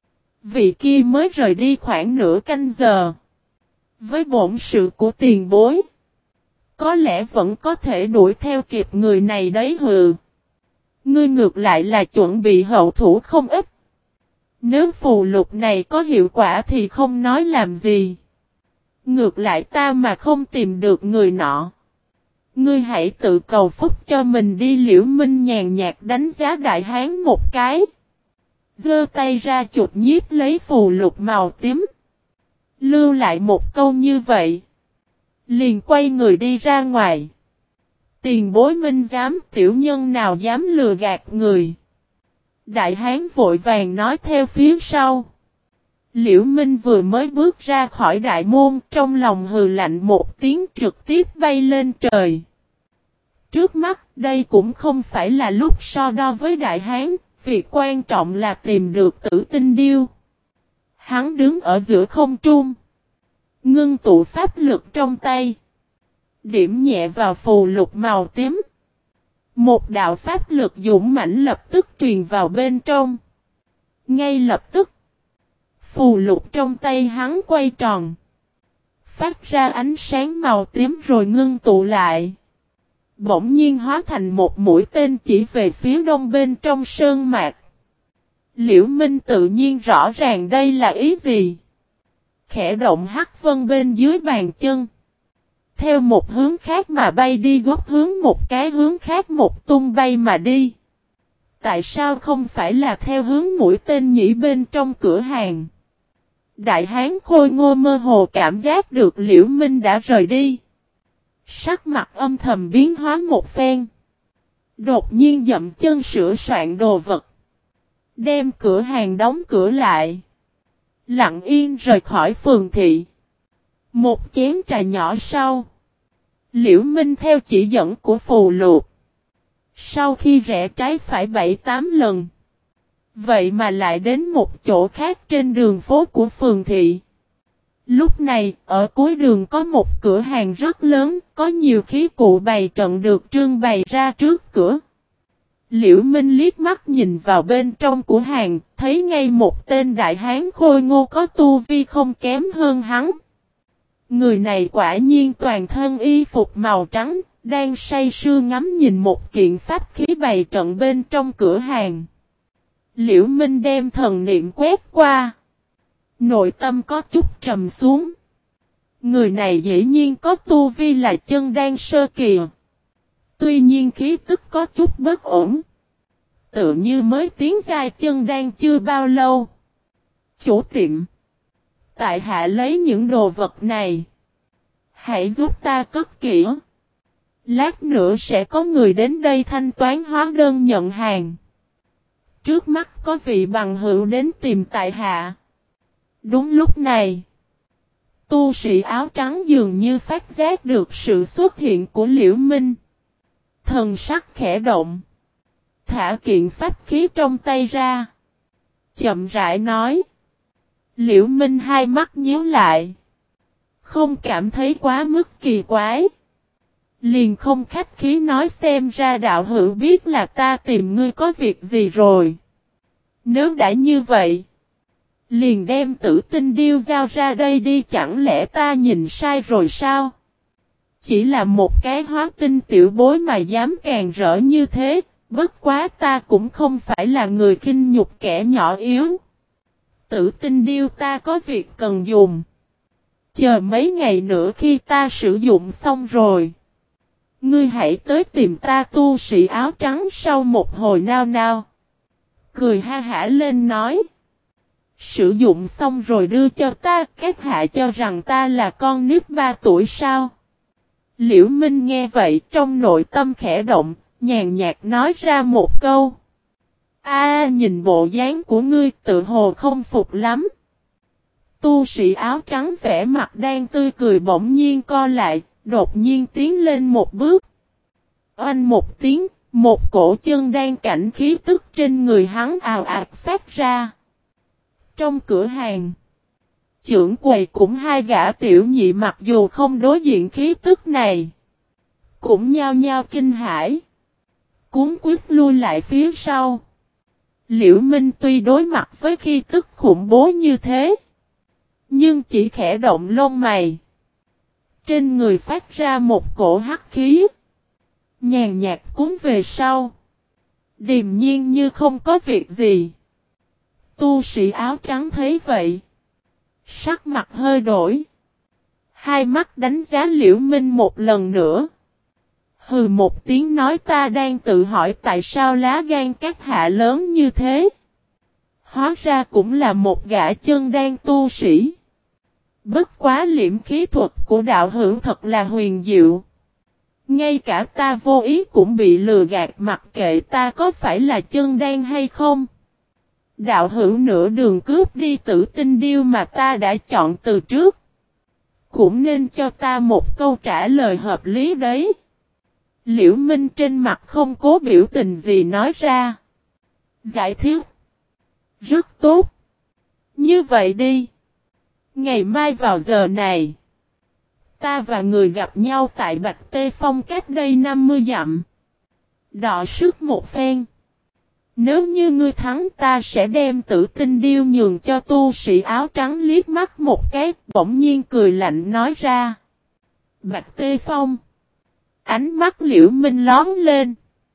A: Vị kia mới rời đi khoảng nửa canh giờ. Với bổn sự của tiền bối, có lẽ vẫn có thể đuổi theo kịp người này đấy hừ. Ngươi ngược lại là chuẩn bị hậu thủ không ít. Nếu phù lục này có hiệu quả thì không nói làm gì. Ngược lại ta mà không tìm được người nọ. Ngươi hãy tự cầu phúc cho mình đi. Liễu Minh nhàn nhạt đánh giá đại hán một cái. Giơ tay ra chụp nhiếp lấy phù lục màu tím. Lưu lại một câu như vậy. Liền quay người đi ra ngoài. Tiền bối Minh dám, tiểu nhân nào dám lừa gạt người. Đại hán vội vàng nói theo phía sau. Liễu Minh vừa mới bước ra khỏi đại môn, trong lòng hừ lạnh một tiếng, trực tiếp bay lên trời. Trước mắt, đây cũng không phải là lúc so đo với đại hán, việc quan trọng là tìm được Tử Tinh Điêu. Hắn đứng ở giữa không trung, ngưng tụ pháp lực trong tay, điểm nhẹ vào phù lục màu tím. Một đạo pháp lực dũng mãnh lập tức truyền vào bên trong. Ngay lập tức, phù lục trong tay hắn quay tròn, phát ra ánh sáng màu tím rồi ngưng tụ lại. Bỗng nhiên hóa thành một mũi tên chỉ về phía đông bên trong sơn mạc. Liễu Minh tự nhiên rõ ràng đây là ý gì. Khẽ động hắc vân bên dưới bàn chân. Theo một hướng khác mà bay đi, góp hướng một cái hướng khác một tung bay mà đi. Tại sao không phải là theo hướng mũi tên nhỉ? Bên trong cửa hàng, đại hán khôi ngô mơ hồ cảm giác được Liễu Minh đã rời đi. Sắc mặt âm thầm biến hóa một phen. Đột nhiên dậm chân sửa soạn đồ vật. Đem cửa hàng đóng cửa lại. Lặng yên rời khỏi phường thị. Một chén trà nhỏ sau, Liễu Minh theo chỉ dẫn của phù lục. Sau khi rẽ trái phải 7-8 lần. Vậy mà lại đến một chỗ khác trên đường phố của phường thị. Lúc này, ở cuối đường có một cửa hàng rất lớn, có nhiều khí cụ bày trận được trưng bày ra trước cửa. Liễu Minh liếc mắt nhìn vào bên trong của hàng, thấy ngay một tên đại hán khôi ngô có tu vi không kém hơn hắn. Người này quả nhiên toàn thân y phục màu trắng, đang say sưa ngắm nhìn một kiện pháp khí bày trận bên trong cửa hàng. Liễu Minh đem thần niệm quét qua. Nội tâm có chút trầm xuống. Người này dĩ nhiên có tu vi là chân đan sơ kỳ. Tuy nhiên khí tức có chút bất ổn. Tự như mới tiến giai chân đan chưa bao lâu. Chủ tiệm, tại hạ lấy những đồ vật này. Hãy giúp ta cất kỹ. Lát nữa sẽ có người đến đây thanh toán hóa đơn nhận hàng. Trước mắt có vị bằng hữu đến tìm tại hạ. Đúng lúc này, tu sĩ áo trắng dường như phát giác được sự xuất hiện của Liễu Minh. Thần sắc khẽ động. Thả kiện pháp khí trong tay ra. Chậm rãi nói. Liễu Minh hai mắt nhíu lại. Không cảm thấy quá mức kỳ quái. Liền không khách khí nói, xem ra đạo hữu biết là ta tìm ngươi có việc gì rồi. Nếu đã như vậy, liền đem Tử Tinh Điêu giao ra đây đi, chẳng lẽ ta nhìn sai rồi sao? Chỉ là một cái hóa tinh tiểu bối mà dám càng rỡ như thế, bất quá ta cũng không phải là người khinh nhục kẻ nhỏ yếu. Tử Tinh Điêu ta có việc cần dùng. Chờ mấy ngày nữa khi ta sử dụng xong rồi, ngươi hãy tới tìm ta. Tu sĩ áo trắng sau một hồi nao nao, cười ha hả lên nói. Sử dụng xong rồi đưa cho ta, các hạ cho rằng ta là con nít 3 tuổi sao? Liễu Minh nghe vậy trong nội tâm khẽ động, nhàn nhạt nói ra một câu. Nhìn bộ dáng của ngươi tự hồ không phục lắm. Tu sĩ áo trắng vẻ mặt đang tươi cười bỗng nhiên co lại, đột nhiên tiến lên một bước. Oanh một tiếng, một cổ chân đang cảnh khí tức trên người hắn ào ạt phát ra. Trong cửa hàng, trưởng quầy cũng hai gã tiểu nhị mặc dù không đối diện khí tức này, cũng nhao nhao kinh hãi, cuốn quyết lui lại phía sau. Liễu Minh tuy đối mặt với khí tức khủng bố như thế, nhưng chỉ khẽ động lông mày. Trên người phát ra một cổ hắc khí, nhàn nhạt cuốn về sau, điềm nhiên như không có việc gì. Tu sĩ áo trắng thấy vậy, sắc mặt hơi đổi. Hai mắt đánh giá Liễu Minh một lần nữa. Hừ một tiếng nói ta đang tự hỏi tại sao lá gan các hạ lớn như thế. Hóa ra cũng là một gã chân đan tu sĩ. Bất quá liễm khí thuật của đạo hữu thật là huyền diệu. Ngay cả ta vô ý cũng bị lừa gạt mặc kệ ta có phải là chân đan hay không. Đạo hữu nửa đường cướp đi Tử Tinh Điêu mà ta đã chọn từ trước. Cũng nên cho ta một câu trả lời hợp lý đấy. Liễu Minh trên mặt không cố biểu tình gì nói ra. Giải thích. Rất tốt. Như vậy đi. Ngày mai vào giờ này. Ta và người gặp nhau tại Bạch Tê Phong cách đây 50 dặm. Đọ sức một phen. Nếu như ngươi thắng ta sẽ đem Tử Tinh Điêu nhường cho tu sĩ áo trắng liếc mắt một cái, bỗng nhiên cười lạnh nói ra. Bạch Tê Phong. Ánh mắt Liễu Minh lón lên.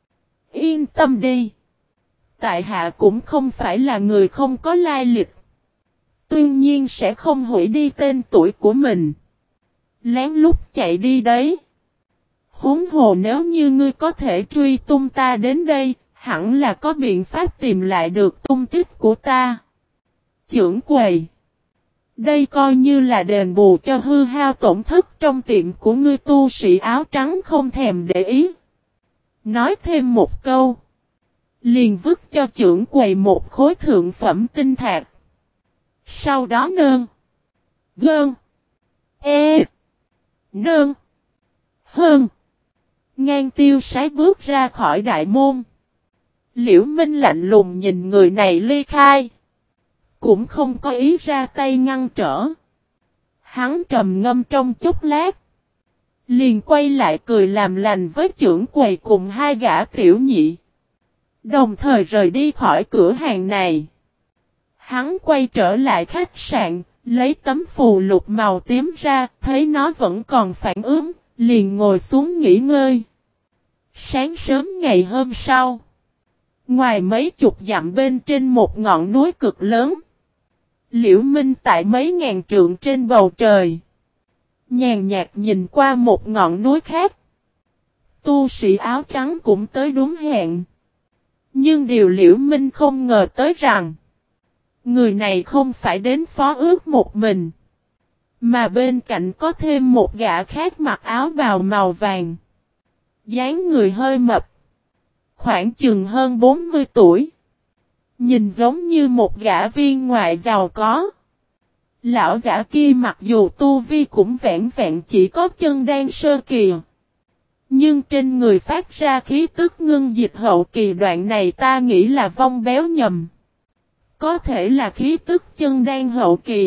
A: Yên tâm đi. Tại hạ cũng không phải là người không có lai lịch. Tuy nhiên sẽ không hủy đi tên tuổi của mình. Lén lút chạy đi đấy. Huống hồ nếu như ngươi có thể truy tung ta đến đây, hẳn là có biện pháp tìm lại được tung tích của ta. Chưởng quầy. Đây coi như là đền bù cho hư hao tổn thất trong tiệm của ngươi tu sĩ áo trắng không thèm để ý. Nói thêm một câu. Liền vứt cho chưởng quầy một khối thượng phẩm tinh thạch. Sau đó nơn. Gơn. E. Nơn. Hơn. Ngang tiêu sái bước ra khỏi đại môn. Liễu Minh lạnh lùng nhìn người này ly khai. Cũng không có ý ra tay ngăn trở. Hắn trầm ngâm trong chốc lát. Liền quay lại cười làm lành với chưởng quầy cùng hai gã tiểu nhị. Đồng thời rời đi khỏi cửa hàng này. Hắn quay trở lại khách sạn, lấy tấm phù lục màu tím ra, thấy nó vẫn còn phản ứng, liền ngồi xuống nghỉ ngơi. Sáng sớm ngày hôm sau, ngoài mấy chục dặm bên trên một ngọn núi cực lớn, Liễu Minh tại mấy ngàn trượng trên bầu trời, nhàn nhạt nhìn qua một ngọn núi khác. Tu sĩ áo trắng cũng tới đúng hẹn. Nhưng điều Liễu Minh không ngờ tới rằng, người này không phải đến phó ước một mình, mà bên cạnh có thêm một gã khác mặc áo bào màu vàng. Dáng người hơi mập, khoảng chừng hơn 40 tuổi. Nhìn giống như một gã viên ngoại giàu có. Lão giả kia mặc dù tu vi cũng vẹn vẹn chỉ có chân đan sơ kỳ. Nhưng trên người phát ra khí tức ngưng dịch hậu kỳ, đoạn này ta nghĩ là vong béo nhầm. Có thể là khí tức chân đan hậu kỳ.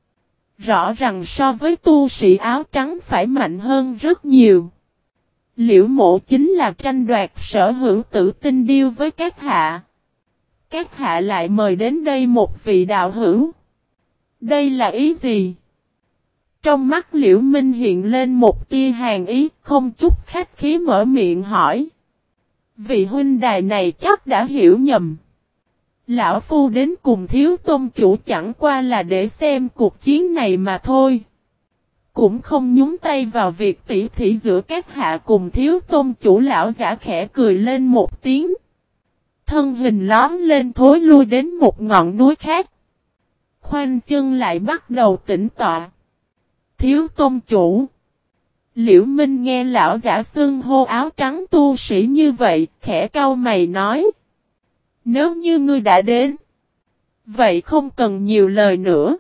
A: Rõ ràng so với tu sĩ áo trắng phải mạnh hơn rất nhiều. Liễu Mộ chính là tranh đoạt sở hữu Tử Tinh Điêu với các hạ. Các hạ lại mời đến đây một vị đạo hữu. Đây là ý gì? Trong mắt Liễu Minh hiện lên một tia hàn ý, không chút khách khí mở miệng hỏi. Vị huynh đài này chắc đã hiểu nhầm. Lão Phu đến cùng Thiếu Tôn Chủ chẳng qua là để xem cuộc chiến này mà thôi. Cũng không nhúng tay vào việc tỉ thí giữa các hạ cùng Thiếu Tôn Chủ. Lão giả khẽ cười lên một tiếng. Thân hình lón lên thối lui đến một ngọn núi khác. Khoanh chân lại bắt đầu tĩnh tọa. Thiếu Tôn Chủ. Liễu Minh nghe lão giả xưng hô áo trắng tu sĩ như vậy, khẽ cau mày nói. Nếu như ngươi đã đến, vậy không cần nhiều lời nữa.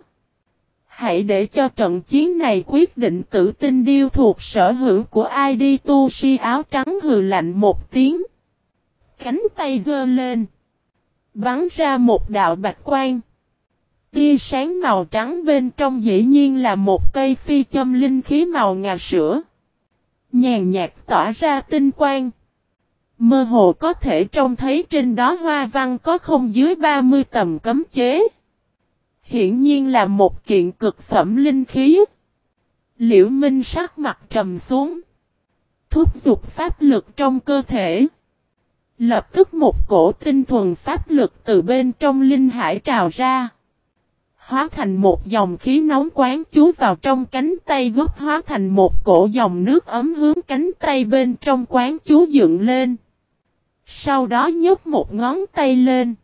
A: Hãy để cho trận chiến này quyết định Tử Tinh Điêu thuộc sở hữu của ai đi. Tu sĩ áo trắng hừ lạnh một tiếng. Cánh tay giơ lên. Bắn ra một đạo bạch quang. Tia sáng màu trắng bên trong dĩ nhiên là một cây phi châm linh khí màu ngà sữa. Nhàn nhạt tỏa ra tinh quang. Mơ hồ có thể trông thấy trên đó hoa văn có không dưới 30 tầm cấm chế. Hiển nhiên là một kiện cực phẩm linh khí. Liễu Minh sắc mặt trầm xuống. Thúc giục pháp lực trong cơ thể. Lập tức một cổ tinh thuần pháp lực từ bên trong linh hải trào ra. hóa thành một dòng khí nóng quán chú vào trong cánh tay gốc, hóa thành một cổ dòng nước ấm hướng cánh tay bên trong quán chú dựng lên. Sau đó nhấc một ngón tay lên.